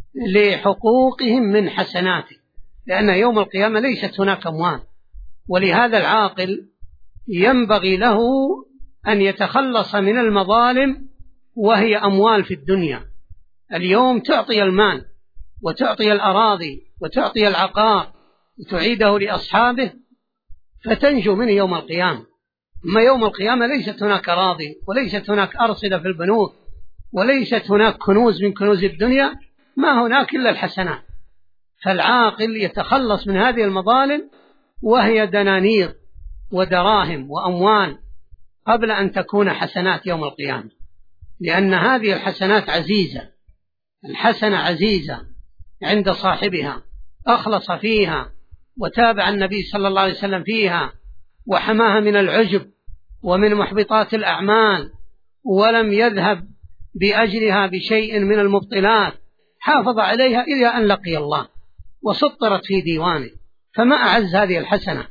لحقوقهم من حسناته، لأن يوم القيامة ليست هناك أموال، ولهذا العاقل ينبغي له أن يتخلص من المظالم وهي أموال في الدنيا. اليوم تعطي المال وتعطي الأراضي وتعطي العقار وتعيده لأصحابه فتنجو منه يوم القيامة. أما يوم القيامة ليست هناك أراضي وليست هناك أرصدة في البنوك وليست هناك كنوز من كنوز الدنيا، ما هناك إلا الحسنات. فالعاقل يتخلص من هذه المظالم وهي دنانير ودراهم وأموال قبل أن تكون حسنات يوم القيامة، لأن هذه الحسنات عزيزة، الحسنة عزيزة عند صاحبها، أخلص فيها وتابع النبي صلى الله عليه وسلم فيها وحماها من العجب ومن محبطات الأعمال، ولم يذهب بأجرها بشيء من المبطلات، حافظ عليها إلى أن لقي الله وسطرت في ديوانه، فما أعز هذه الحسنة.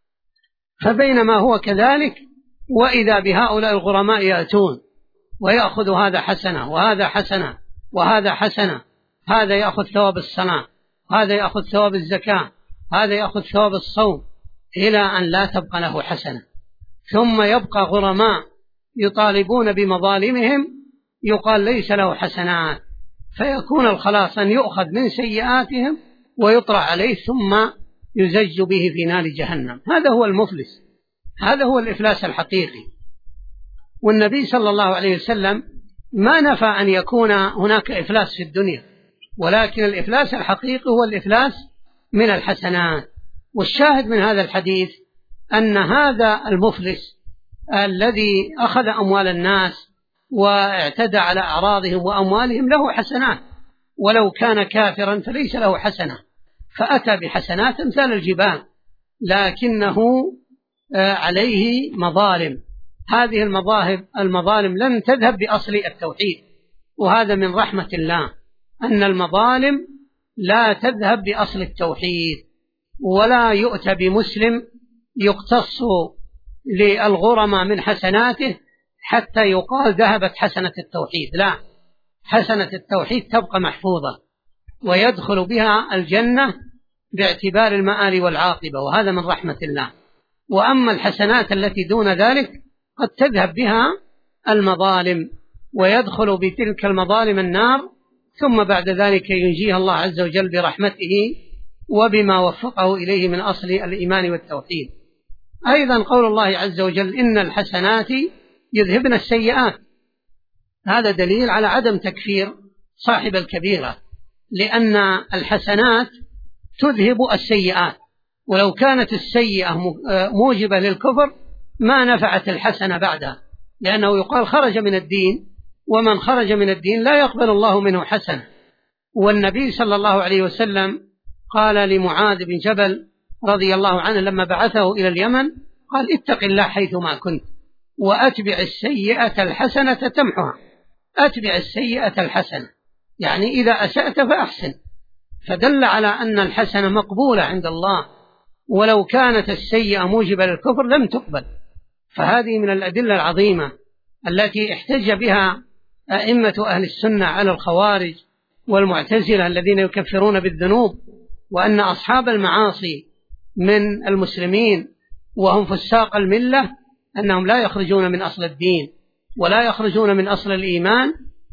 فبينما هو كذلك وإذا بهؤلاء الغرماء يأتون ويأخذ هذا حسنة وهذا حسنة وهذا حسنة، هذا يأخذ ثواب الصلاة، هذا يأخذ ثواب الزكاة، هذا يأخذ ثواب الصوم، إلى أن لا تبقى له حسنة. ثم يبقى غرماء يطالبون بمظالمهم يقال ليس له حسنات، فيكون الخلاص أن يؤخذ من سيئاتهم ويطرح عليه ثم يزج به في نار جهنم. هذا هو المفلس، هذا هو الإفلاس الحقيقي. والنبي صلى الله عليه وسلم ما نفى أن يكون هناك إفلاس في الدنيا، ولكن الإفلاس الحقيقي هو الإفلاس من الحسنات. والشاهد من هذا الحديث أن هذا المفلس الذي أخذ أموال الناس واعتدى على أعراضهم وأموالهم له حسنات، ولو كان كافرا فليس له حسنة، فأتى بحسنات أمثال الجبال، لكنه عليه مظالم. هذه المظالم لن تذهب بأصل التوحيد، وهذا من رحمة الله أن المظالم لا تذهب بأصل التوحيد، ولا يؤتى بمسلم يقتص للغرماء من حسناته حتى يقال ذهبت حسنة التوحيد. لا، حسنة التوحيد تبقى محفوظة ويدخل بها الجنة باعتبار المآل والعاقبة، وهذا من رحمة الله. وأما الحسنات التي دون ذلك قد تذهب بها المظالم ويدخل بتلك المظالم النار، ثم بعد ذلك ينجيها الله عز وجل برحمته وبما وفقه إليه من أصل الإيمان والتوحيد. أيضا قول الله عز وجل إن الحسنات يذهبن السيئات، هذا دليل على عدم تكفير صاحب الكبيرة، لأن الحسنات تذهب السيئات، ولو كانت السيئة موجبة للكفر ما نفعت الحسنة بعدها، لأنه يقال خرج من الدين، ومن خرج من الدين لا يقبل الله منه حسنة. والنبي صلى الله عليه وسلم قال لمعاذ بن جبل رضي الله عنه لما بعثه إلى اليمن، قال اتق الله حيثما كنت وأتبع السيئة الحسنة تمحها. أتبع السيئة الحسنة يعني إذا أسأت فأحسن، فدل على أن الحسنة مقبولة عند الله، ولو كانت السيئة موجبة للكفر لم تقبل. فهذه من الأدلة العظيمة التي احتج بها أئمة أهل السنة على الخوارج والمعتزلة الذين يكفرون بالذنوب، وأن أصحاب المعاصي من المسلمين وهم فساق الملة أنهم لا يخرجون من أصل الدين ولا يخرجون من أصل الإيمان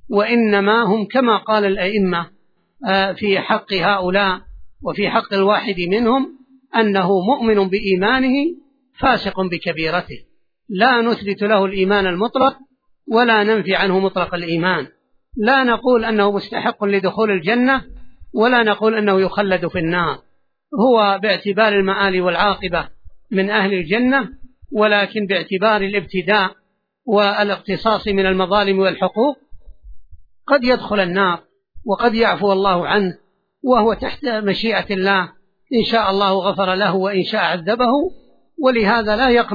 وإنما هم كما قال الأئمة في حق هؤلاء وفي حق الواحد منهم أنه مؤمن بإيمانه فاسق بكبيرته، لا نثبت له الإيمان المطلق ولا ننفي عنه مطلق الإيمان، لا نقول أنه مستحق لدخول الجنة ولا نقول أنه يخلد في النار، هو باعتبار المآل والعاقبة من أهل الجنة، ولكن باعتبار الابتداء والاقتصاص من المظالم والحقوق قد يدخل النار وقد يعفو الله عنه، وهو تحت مشيئة الله، إن شاء الله غفر له وإن شاء عذبه. ولهذا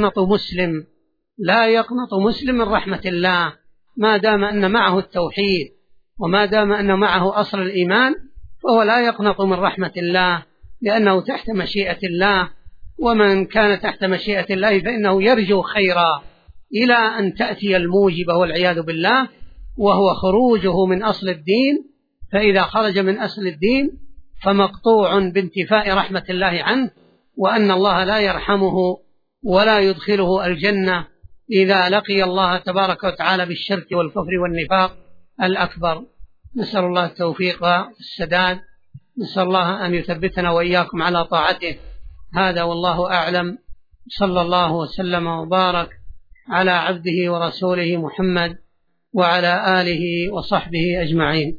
لا يقنط مسلم من رحمة الله ما دام أن معه التوحيد وما دام أن معه أصل الإيمان، فهو لا يقنط من رحمة الله لأنه تحت مشيئة الله، ومن كان تحت مشيئة الله فإنه يرجو خيرا إلى أن تأتي الموجبة والعياذ بالله، وهو خروجه من أصل الدين، فإذا خرج من أصل الدين فمقطوع بانتفاء رحمة الله عنه، وأن الله لا يرحمه ولا يدخله الجنة إذا لقي الله تبارك وتعالى بالشرك والكفر والنفاق الأكبر. نسأل الله التوفيق والسداد، نسأل الله أن يثبتنا وإياكم على طاعته. هذا والله أعلم، صلى الله وسلم وبارك على عبده ورسوله محمد وعلى آله وصحبه أجمعين.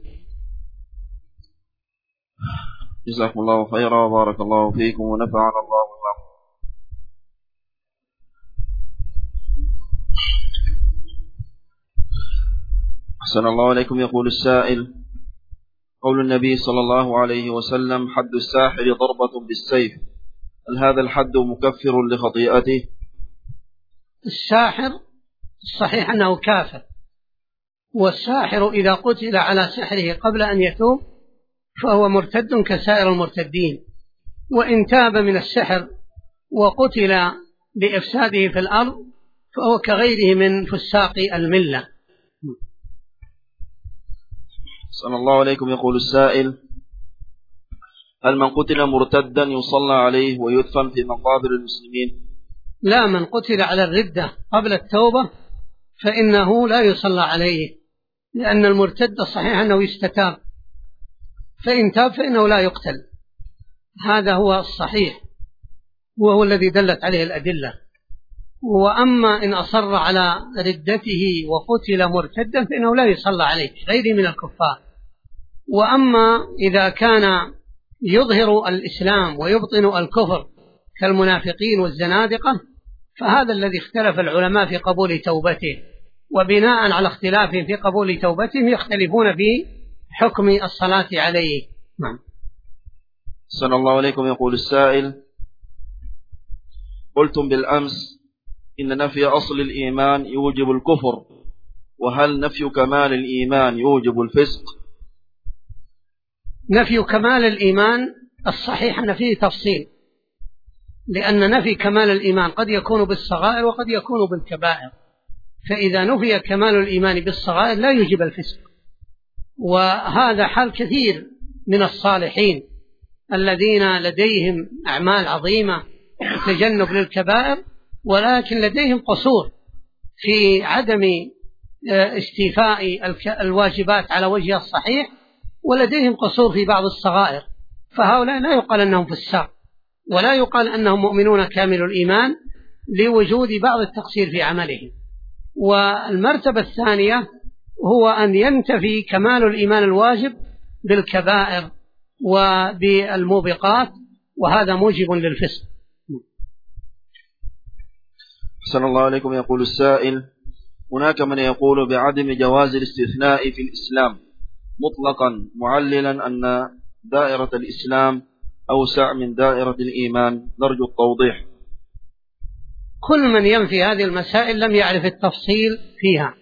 جزاكم الله خيرا وبارك الله فيكم ونفعنا الله بكم. أحسن الله عليكم. يقول السائل: قول النبي صلى الله عليه وسلم: حد الساحر ضربة بالسيف، هل هذا الحد مكفر لخطيئته؟ الساحر الصحيح أنه كافر، والساحر إذا قتل على سحره قبل أن يتوب فهو مرتد كسائر المرتدين، وإن تاب من السحر وقتل بإفساده في الأرض فهو كغيره من فساق الملة. صلى الله عليكم. يقول السائل: هل من قتل مرتدا يصلى عليه ويدفن في مقابر المسلمين؟ لا، من قتل على الردة قبل التوبة فإنه لا يصلى عليه، لأن المرتد صحيح أنه يستتاب، فإن تاب فإنه لا يقتل، هذا هو الصحيح وهو الذي دلت عليه الأدلة. وأما إن أصر على ردته وقتل مرتدا فإنه لا يصلى عليه غيره من الكفار. وأما إذا كان يظهر الإسلام ويبطن الكفر كالمنافقين والزنادقة فهذا الذي اختلف العلماء في قبول توبته، وبناء على اختلافهم في قبول توبتهم يختلفون في حكم الصلاة عليه. نعم. صلى الله عليكم. يقول السائل: قلتم بالأمس إن نفي أصل الإيمان يوجب الكفر، وهل نفي كمال الإيمان يوجب الفسق؟ نفي كمال الإيمان الصحيح أن فيه تفصيل، لأن نفي كمال الإيمان قد يكون بالصغائر وقد يكون بالكبائر، فإذا نفي كمال الإيمان بالصغائر لا يوجب الفسق، وهذا حال كثير من الصالحين الذين لديهم أعمال عظيمة وتجنب للكبائر، ولكن لديهم قصور في عدم استيفاء الواجبات على وجه الصحيح، ولديهم قصور في بعض الصغائر، فهؤلاء لا يقال أنهم فساق ولا يقال أنهم مؤمنون كامل الإيمان لوجود بعض التقصير في عملهم. والمرتبة الثانية هو أن ينتفي كمال الإيمان الواجب بالكبائر وبالموبقات، وهذا موجب للفسق. أحسن الله عليكم. يقول السائل: هناك من يقول بعدم جواز الاستثناء في الإسلام مطلقا، معللا أن دائرة الإسلام أوسع من دائرة الإيمان، نرجو التوضيح. كل من ينفي هذه المسائل لم يعرف التفصيل فيها.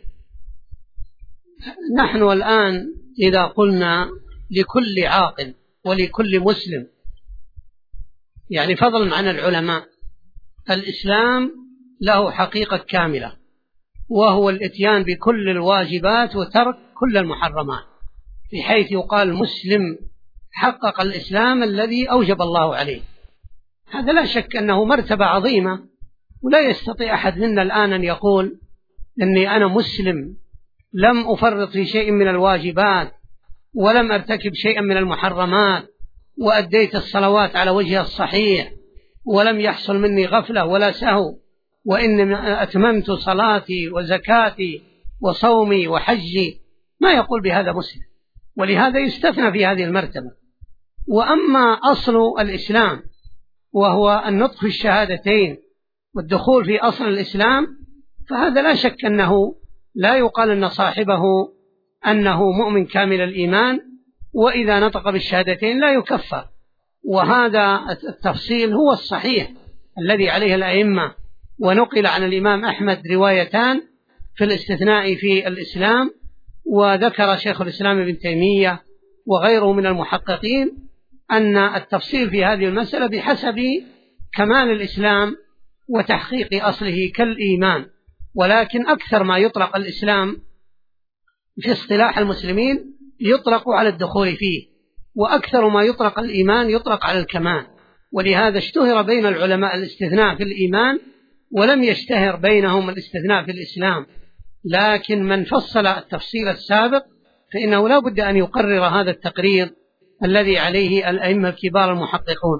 نحن الآن إذا قلنا لكل عاقل ولكل مسلم، يعني فضلا عن العلماء، الإسلام له حقيقة كاملة، وهو الإتيان بكل الواجبات وترك كل المحرمات، بحيث يقال مسلم حقق الإسلام الذي أوجب الله عليه. هذا لا شك أنه مرتبة عظيمة، ولا يستطيع أحد منا الآن أن يقول أني أنا مسلم لم أفرط في شيء من الواجبات ولم أرتكب شيئا من المحرمات، وأديت الصلوات على وجهها الصحيح، ولم يحصل مني غفلة ولا سهو، وإنما أتممت صلاتي وزكاتي وصومي وحجي، ما يقول بهذا مسلم، ولهذا يستثنى في هذه المرتبة. وأما أصل الإسلام وهو النطق في الشهادتين والدخول في أصل الإسلام، فهذا لا شك أنه لا يقال أن صاحبه أنه مؤمن كامل الإيمان، وإذا نطق بالشهادتين لا يكفر. وهذا التفصيل هو الصحيح الذي عليه الأئمة، ونقل عن الإمام أحمد روايتان في الاستثناء في الإسلام، وذكر شيخ الإسلام ابن تيمية وغيره من المحققين أن التفصيل في هذه المسألة بحسب كمال الإسلام وتحقيق أصله كالإيمان، ولكن أكثر ما يطلق الإسلام في اصطلاح المسلمين يطلق على الدخول فيه، وأكثر ما يطلق الإيمان يطلق على الكمال. ولهذا اشتهر بين العلماء الاستثناء في الإيمان، ولم يشتهر بينهم الاستثناء في الإسلام. لكن من فصل التفصيل السابق فإنه لا بد أن يقرر هذا التقرير الذي عليه الأئمة الكبار المحققون.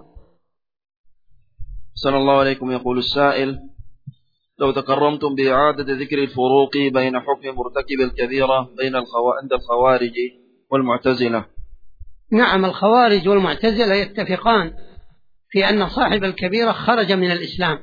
صلى الله عليكم. يقول السائل: لو تكرمتم بإعادة ذكر الفروق بين حكم مرتكب الكبيرة عند الخوارج والمعتزلة. نعم، الخوارج والمعتزلة يتفقان في أن صاحب الكبيرة خرج من الإسلام،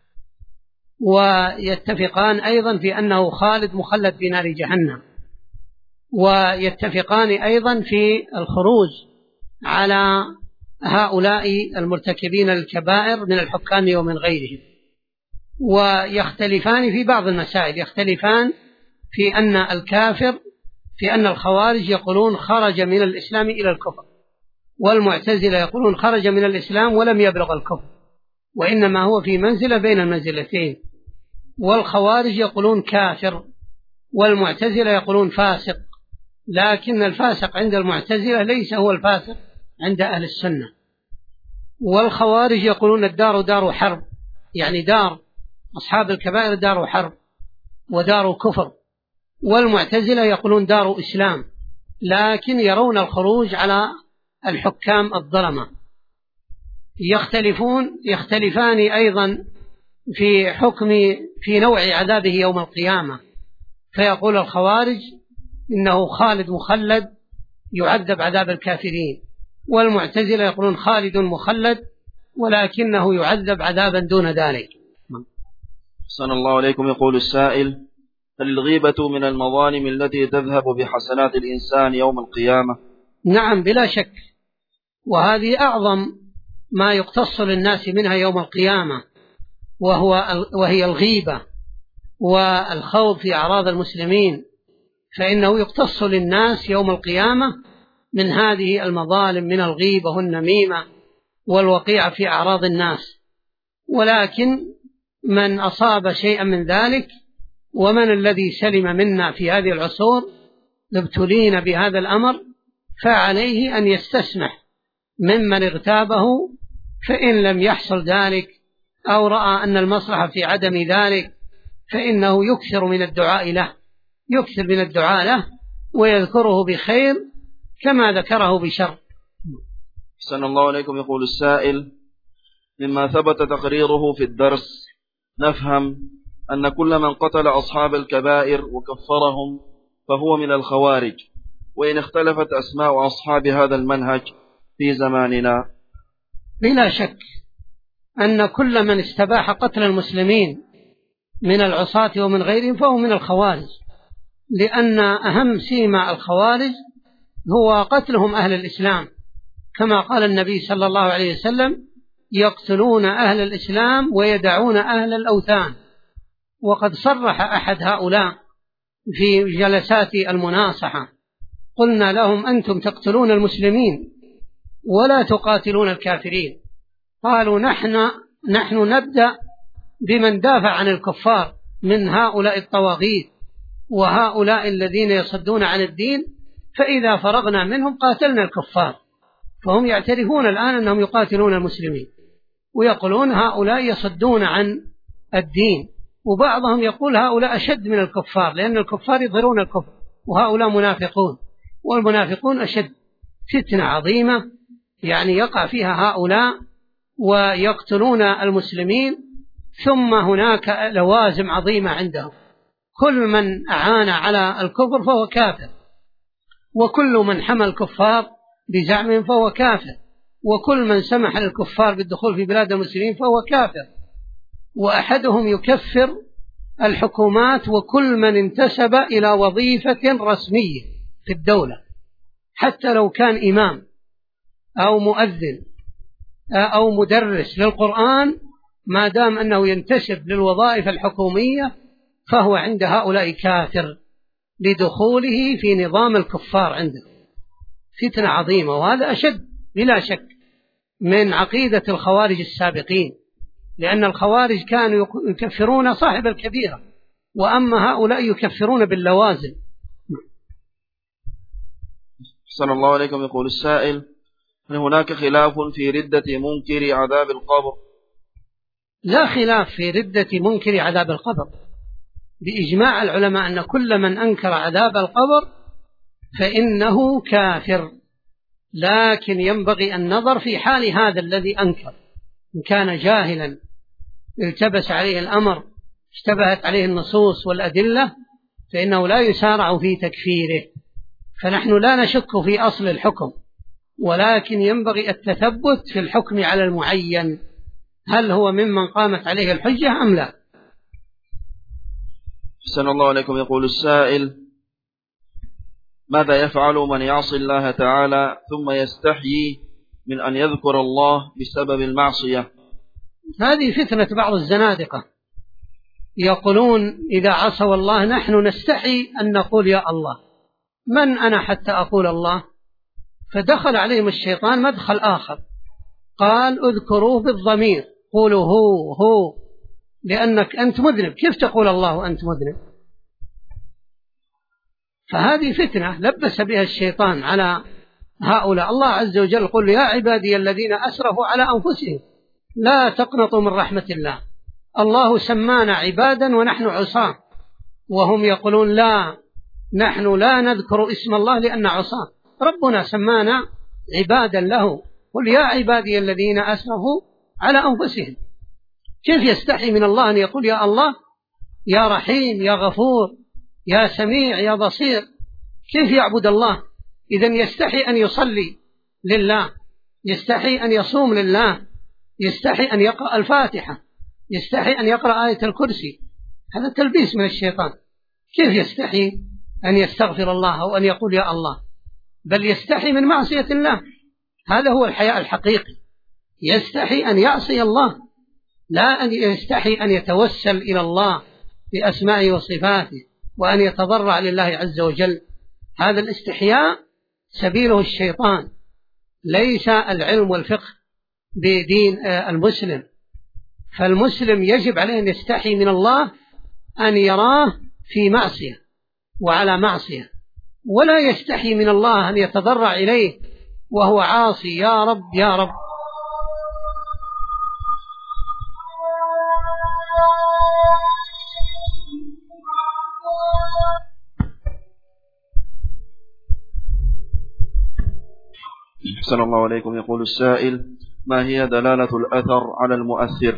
ويتفقان أيضا في أنه خالد مخلد في نار جهنم، ويتفقان أيضا في الخروج على هؤلاء المرتكبين الكبائر من الحكام ومن غيرهم. ويختلفان في بعض المسائل، يختلفان في أن الكافر، في أن الخوارج يقولون خرج من الإسلام إلى الكفر، والمعتزلة يقولون خرج من الإسلام ولم يبلغ الكفر، وإنما هو في منزلة بين المنزلتين. والخوارج يقولون كافر، والمعتزلة يقولون فاسق، لكن الفاسق عند المعتزلة ليس هو الفاسق عند أهل السنة. والخوارج يقولون الدار دار حرب، يعني دار أصحاب الكبائر دار حرب ودار كفر. والمعتزلة يقولون دار إسلام، لكن يرون الخروج على الحكام الظلمة. يختلفان أيضا في نوع عذابه يوم القيامة، فيقول الخوارج إنه خالد مخلد يعذب عذاب الكافرين، والمعتزلة يقولون خالد مخلد ولكنه يعذب عذابا دون ذلك. صلى الله عليكم. يقول السائل: هل الغيبة من المظالم التي تذهب بحسنات الإنسان يوم القيامة؟ نعم بلا شك، وهذه أعظم ما يقتص للناس منها يوم القيامة، وهي الغيبة والخوض في أعراض المسلمين، فإنه يقتص للناس يوم القيامة من هذه المظالم، من الغيبة والنميمة والوقيعة في أعراض الناس. ولكن من أصاب شيئا من ذلك، ومن الذي سلم منا في هذه العصور ابتلين بهذا الأمر، فعليه أن يستسمح ممن اغتابه، فإن لم يحصل ذلك أو رأى أن المصلحة في عدم ذلك فإنه يكثر من الدعاء له ويذكره بخير كما ذكره بشر. صلى الله عليكم. يقول السائل: مما ثبت تقريره في الدرس نفهم أن كل من قتل أصحاب الكبائر وكفرهم فهو من الخوارج، وإن اختلفت أسماء أصحاب هذا المنهج في زماننا. بلا شك أن كل من استباح قتل المسلمين من العصاة ومن غيرهم فهو من الخوارج، لأن أهم سيما الخوارج هو قتلهم أهل الإسلام، كما قال النبي صلى الله عليه وسلم: يقتلون أهل الإسلام ويدعون أهل الأوثان. وقد صرح أحد هؤلاء في جلسات المناصحة، قلنا لهم: أنتم تقتلون المسلمين ولا تقاتلون الكافرين. قالوا: نحن نبدأ بمن دافع عن الكفار من هؤلاء الطواغيت وهؤلاء الذين يصدون عن الدين، فإذا فرغنا منهم قاتلنا الكفار. فهم يعترفون الآن أنهم يقاتلون المسلمين، ويقولون هؤلاء يصدون عن الدين، وبعضهم يقول هؤلاء أشد من الكفار، لأن الكفار يظهرون الكفر وهؤلاء منافقون، والمنافقون أشد فتنة عظيمة يعني يقع فيها هؤلاء ويقتلون المسلمين، ثم هناك لوازم عظيمة عندهم. كل من أعان على الكفر فهو كافر، وكل من حمى الكفار بزعمهم فهو كافر، وكل من سمح للكفار بالدخول في بلاد المسلمين فهو كافر. وأحدهم يكفر الحكومات وكل من انتسب إلى وظيفة رسمية في الدولة، حتى لو كان إمام أو مؤذن أو مدرس للقرآن، ما دام أنه ينتسب للوظائف الحكومية فهو عند هؤلاء كافر لدخوله في نظام الكفار عنده. فتنة عظيمة، وهذا أشد بلا شك من عقيدة الخوارج السابقين، لأن الخوارج كانوا يكفرون صاحب الكبيرة، وأما هؤلاء يكفرون باللوازم. أحسن الله عليكم. يقول السائل: هل هناك خلاف في ردة منكر عذاب القبر؟ لا خلاف في ردة منكر عذاب القبر، بإجماع العلماء أن كل من أنكر عذاب القبر فإنه كافر، لكن ينبغي النظر في حال هذا الذي أنكر، إن كان جاهلا التبس عليه الأمر، اشتبهت عليه النصوص والأدلة، فإنه لا يسارع في تكفيره. فنحن لا نشك في أصل الحكم، ولكن ينبغي التثبت في الحكم على المعين، هل هو ممن قامت عليه الحجة أم لا. أحسن الله عليكم. يقول السائل: ماذا يفعل من يعصي الله تعالى ثم يستحيي من أن يذكر الله بسبب المعصية؟ هذه فتنة بعض الزنادقة، يقولون إذا عصوا الله نحن نستحي أن نقول يا الله، من أنا حتى أقول الله؟ فدخل عليهم الشيطان مدخل آخر، قال اذكروه بالضمير، قولوا هو لأنك أنت مذنب، كيف تقول الله وأنت مذنب؟ فهذه فتنة لبس بها الشيطان على هؤلاء. الله عز وجل قل يا عبادي الذين أسرفوا على أنفسهم لا تقنطوا من رحمة الله. الله سمانا عبادا ونحن عصاة، وهم يقولون لا، نحن لا نذكر اسم الله لأن عصاة، ربنا سمانا عبادا له. قل يا عبادي الذين أسرفوا على أنفسهم. كيف يستحي من الله أن يقول يا الله، يا رحيم، يا غفور، يا سميع، يا بصير؟ كيف يعبد الله؟ إذن يستحي أن يصلي لله، يستحي أن يصوم لله، يستحي أن يقرأ الفاتحة، يستحي أن يقرأ آية الكرسي. هذا تلبيس من الشيطان. كيف يستحي أن يستغفر الله أو أن يقول يا الله؟ بل يستحي من معصية الله. هذا هو الحياء الحقيقي، يستحي أن يعصي الله، لا أن يستحي أن يتوسل إلى الله بأسمائه وصفاته وأن يتضرع لله عز وجل. هذا الاستحياء سبيله الشيطان، ليس العلم والفقه بدين المسلم. فالمسلم يجب عليه أن يستحي من الله أن يراه في معصية وعلى معصية، ولا يستحي من الله أن يتضرع إليه وهو عاصي، يا رب يا رب. أحسن الله عليكم. يقول السائل: ما هي دلالة الأثر على المؤثر؟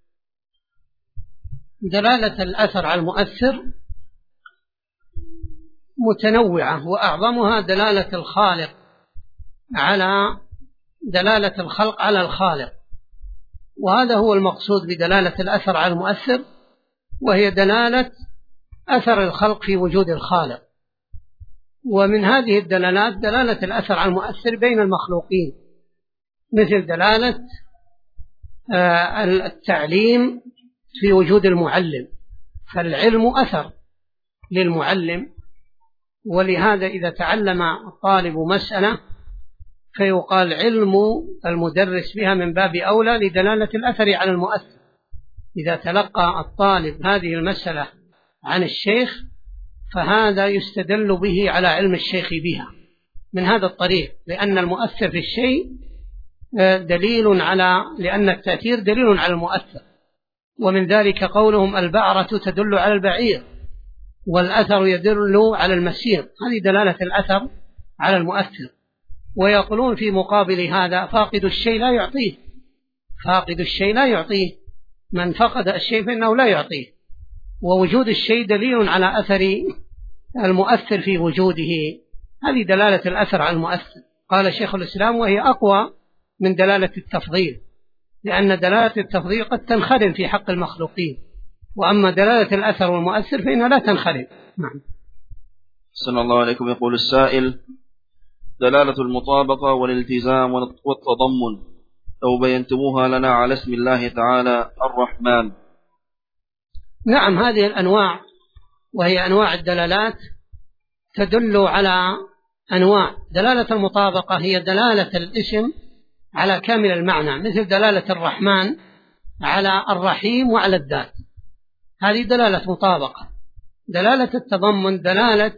دلالة الأثر على المؤثر متنوعة، وأعظمها دلالة الخالق على دلالة الخلق على الخالق، وهذا هو المقصود بدلالة الأثر على المؤثر، وهي دلالة أثر الخلق في وجود الخالق. ومن هذه الدلالات دلالة الأثر على المؤثر بين المخلوقين، مثل دلالة التعليم في وجود المعلم، فالعلم أثر للمعلم، ولهذا إذا تعلم الطالب مسألة فيقال علم المدرس بها من باب أولى لدلالة الأثر على المؤثر. إذا تلقى الطالب هذه المسألة عن الشيخ فهذا يستدل به على علم الشيخ بها من هذا الطريق، لأن المؤثر في الشيء دليل على، لأن التأثير دليل على المؤثر. ومن ذلك قولهم البعرة تدل على البعير، والأثر يدل على المسير، هذه دلالة الأثر على المؤثر. ويقولون في مقابل هذا فاقد الشيء لا يعطيه، فاقد الشيء لا يعطيه، من فقد الشيء فإنه لا يعطيه، ووجود الشيء دليل على أثر المؤثر في وجوده، هذه دلالة الأثر على المؤثر. قال شيخ الإسلام وهي أقوى من دلالة التفضيل، لأن دلالة التفضيل قد تنخرم في حق المخلوقين، وأما دلالة الأثر والمؤثر فإنها لا تنخرم. نعم. صلى الله عليكم. يقول السائل: دلالة المطابقة والالتزام والتضمن لو بينتموها لنا على اسم الله تعالى الرحمن. نعم، هذه الأنواع وهي أنواع الدلالات تدل على أنواع. دلالة المطابقة هي دلالة الاسم على كامل المعنى، مثل دلالة الرحمن على الرحيم وعلى الذات، هذه دلالة مطابقة. دلالة التضمن دلالة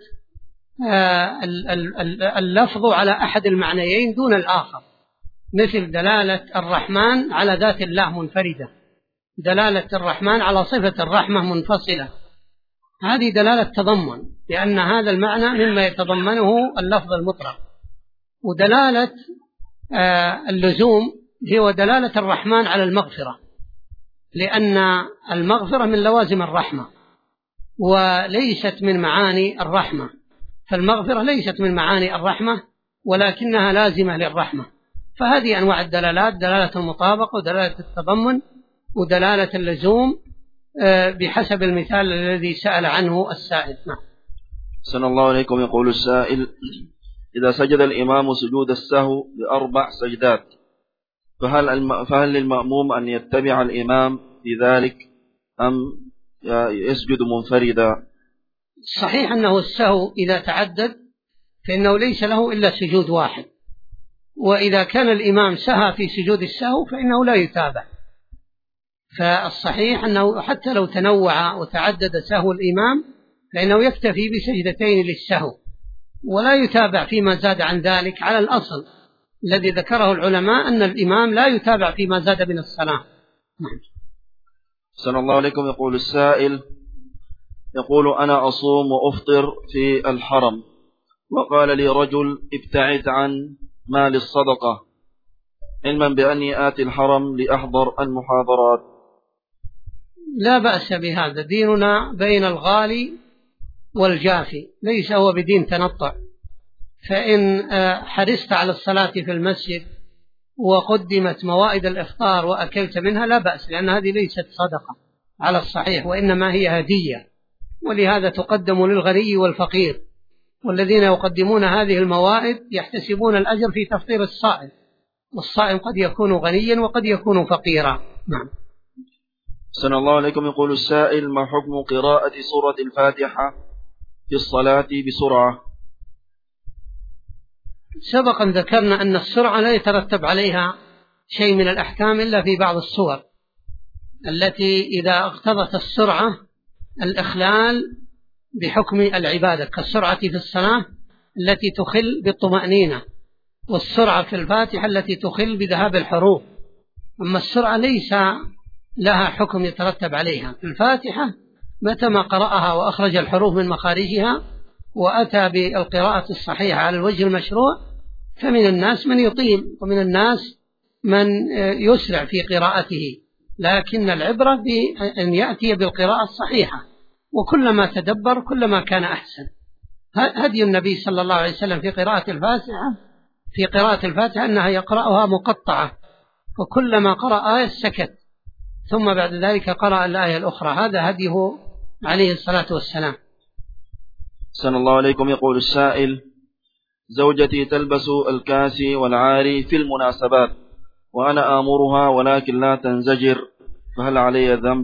اللفظ على أحد المعنيين دون الآخر، مثل دلالة الرحمن على ذات الله منفردة، دلالة الرحمن على صفة الرحمة منفصلة، هذه دلالة تضمن، لأن هذا المعنى مما يتضمنه اللفظ المطلق. ودلالة اللزوم هي دلالة الرحمن على المغفرة، لأن المغفرة من لوازم الرحمة وليست من معاني الرحمة، فالمغفرة ليست من معاني الرحمة ولكنها لازمة للرحمة. فهذه أنواع الدلالات: دلالة المطابقة ودلالة التضمن ودلالة اللزوم، بحسب المثال الذي سأل عنه السائل. نعم. صلى الله عليكم. يقول السائل: إذا سجد الإمام سجود السهو ب4 سجدات، فهل للمأموم أن يتبع الإمام في ذلك أم يسجد منفردا؟ صحيح أنه السهو إذا تعدد فإنه ليس له إلا سجود واحد، وإذا كان الإمام سهى في سجود السهو فإنه لا يتابع. فالصحيح أنه حتى لو تنوع وتعدد سهو الإمام فإنه يكتفي بسجدتين للسهو، ولا يتابع فيما زاد عن ذلك، على الأصل الذي ذكره العلماء أن الإمام لا يتابع فيما زاد من الصلاة. صلى الله عليكم. يقول السائل: يقول: أنا أصوم وأفطر في الحرم، وقال لي رجل: ابتعد عن مال الصدقة، علما بأني آتي الحرم لأحضر المحاضرات. لا بأس بهذا، ديننا بين الغالي والجافي، ليس هو بدين تنطع. فإن حرصت على الصلاة في المسجد وقدمت موائد الإفطار وأكلت منها لا بأس، لأن هذه ليست صدقة على الصحيح، وإنما هي هدية، ولهذا تقدم للغني والفقير، والذين يقدمون هذه الموائد يحتسبون الأجر في تفطير الصائم، والصائم قد يكون غنيا وقد يكون فقيرا. نعم. صلى الله عليكم. يقول السائل: ما حكم قراءة سورة الفاتحة في الصلاة بسرعة؟ سبقا ذكرنا أن السرعة لا يترتب عليها شيء من الأحكام إلا في بعض السور التي إذا اقتضت السرعة الإخلال بحكم العبادة، كالسرعة في الصلاة التي تخل بالطمأنينة، والسرعة في الفاتحة التي تخل بذهاب الحروف. أما السرعة ليس لها حكم يترتب عليها. في الفاتحة متى ما قرأها وأخرج الحروف من مخارجها وأتى بالقراءة الصحيحة على الوجه المشروع، فمن الناس من يطيل ومن الناس من يسرع في قراءته، لكن العبرة بأن يأتي بالقراءة الصحيحة، وكلما تدبر كلما كان أحسن. هدي النبي صلى الله عليه وسلم في قراءة الفاتحة أنها يقرأها مقطعة، وكلما قرأ آية سكت ثم بعد ذلك قرأ الآية الأخرى، هذا هديه عليه الصلاة والسلام. صلى الله عليكم. يقول السائل: زوجتي تلبس الكاسي والعاري في المناسبات، وأنا آمرها ولكن لا تنزجر، فهل علي ذنب؟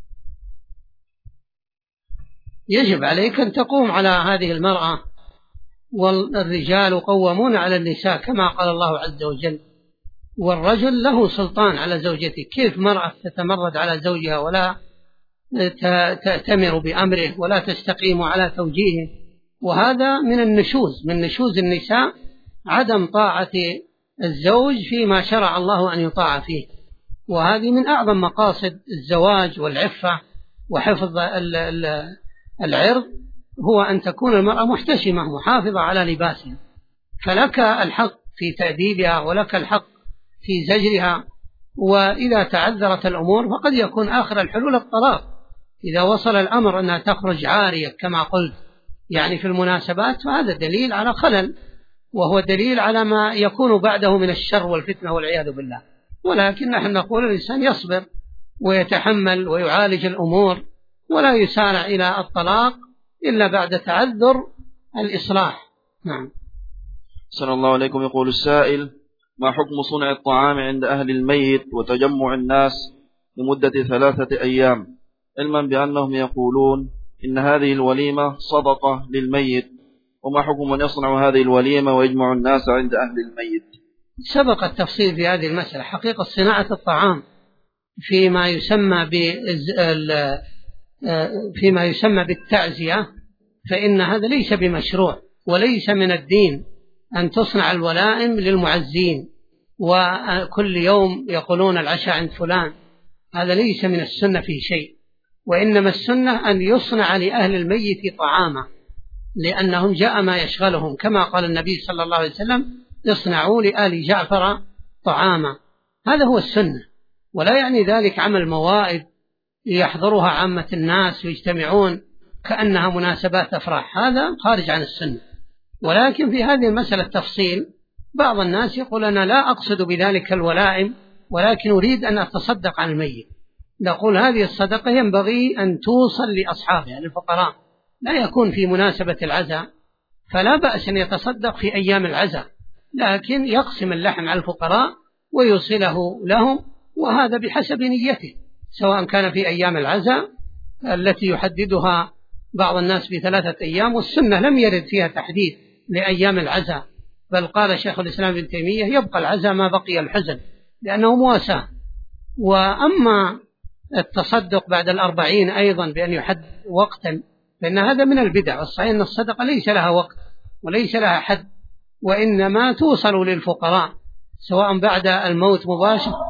يجب عليك أن تقوم على هذه المرأة، والرجال قوامون على النساء كما قال الله عز وجل، والرجل له سلطان على زوجته. كيف مرأة تتمرد على زوجها ولا تأتمر بأمره ولا تستقيم على توجيهه؟ وهذا من النشوز، من نشوز النساء عدم طاعة الزوج فيما شرع الله أن يطاع فيه، وهذه من أعظم مقاصد الزواج والعفة وحفظ العرض هو أن تكون المرأة محتشمة محافظة على لباسها، فلك الحق في تأديبها ولك الحق في زجرها. وإذا تعذرت الأمور فقد يكون آخر الحلول الطلاق إذا وصل الأمر أنها تخرج عارية كما قلت يعني في المناسبات، فهذا دليل على خلل، وهو دليل على ما يكون بعده من الشر والفتنة والعياذ بالله. ولكن نحن نقول الإنسان يصبر ويتحمل ويعالج الأمور، ولا يسارع إلى الطلاق إلا بعد تعذر الإصلاح. نعم. صلى الله عليكم. يقول السائل: ما حكم صنع الطعام عند أهل الميت وتجمع الناس لمدة 3 أيام، علما بأنهم يقولون إن هذه الوليمة صدقة للميت، وما حكم من يصنع هذه الوليمة ويجمع الناس عند أهل الميت؟ سبق التفصيل في هذه المسألة. حقيقة صناعة الطعام فيما يسمى بالتعزية فإن هذا ليس بمشروع، وليس من الدين أن تصنع الولائم للمعزين وكل يوم يقولون العشاء عند فلان، هذا ليس من السنة في شيء. وإنما السنة أن يصنع لأهل الميت طعاما، لأنهم جاء ما يشغلهم، كما قال النبي صلى الله عليه وسلم: اصنعوا لآل جعفر طعاما. هذا هو السنة، ولا يعني ذلك عمل موائد يحضرها عامة الناس ويجتمعون كأنها مناسبات أفراح، هذا خارج عن السنة. ولكن في هذه المسألة تفصيل، بعض الناس يقول: أنا لا أقصد بذلك الولائم، ولكن أريد أن أتصدق عن الميت. نقول: هذه الصدقة ينبغي أن توصل لأصحابها للفقراء، لا يكون في مناسبة العزاء، فلا بأس أن يتصدق في أيام العزاء، لكن يقسم اللحم على الفقراء ويوصله لهم، وهذا بحسب نيته، سواء كان في أيام العزاء التي يحددها بعض الناس ب3 أيام، والسنة لم يرد فيها تحديد لأيام العزاء، بل قال شيخ الإسلام ابن تيمية: يبقى العزاء ما بقي الحزن، لأنه مواساة. وأما التصدق بعد 40 أيضا بأن يحد وقتا، فإن هذا من البدع. والصحيح أن الصدقة ليس لها وقت وليس لها حد، وإنما توصل للفقراء سواء بعد الموت مباشر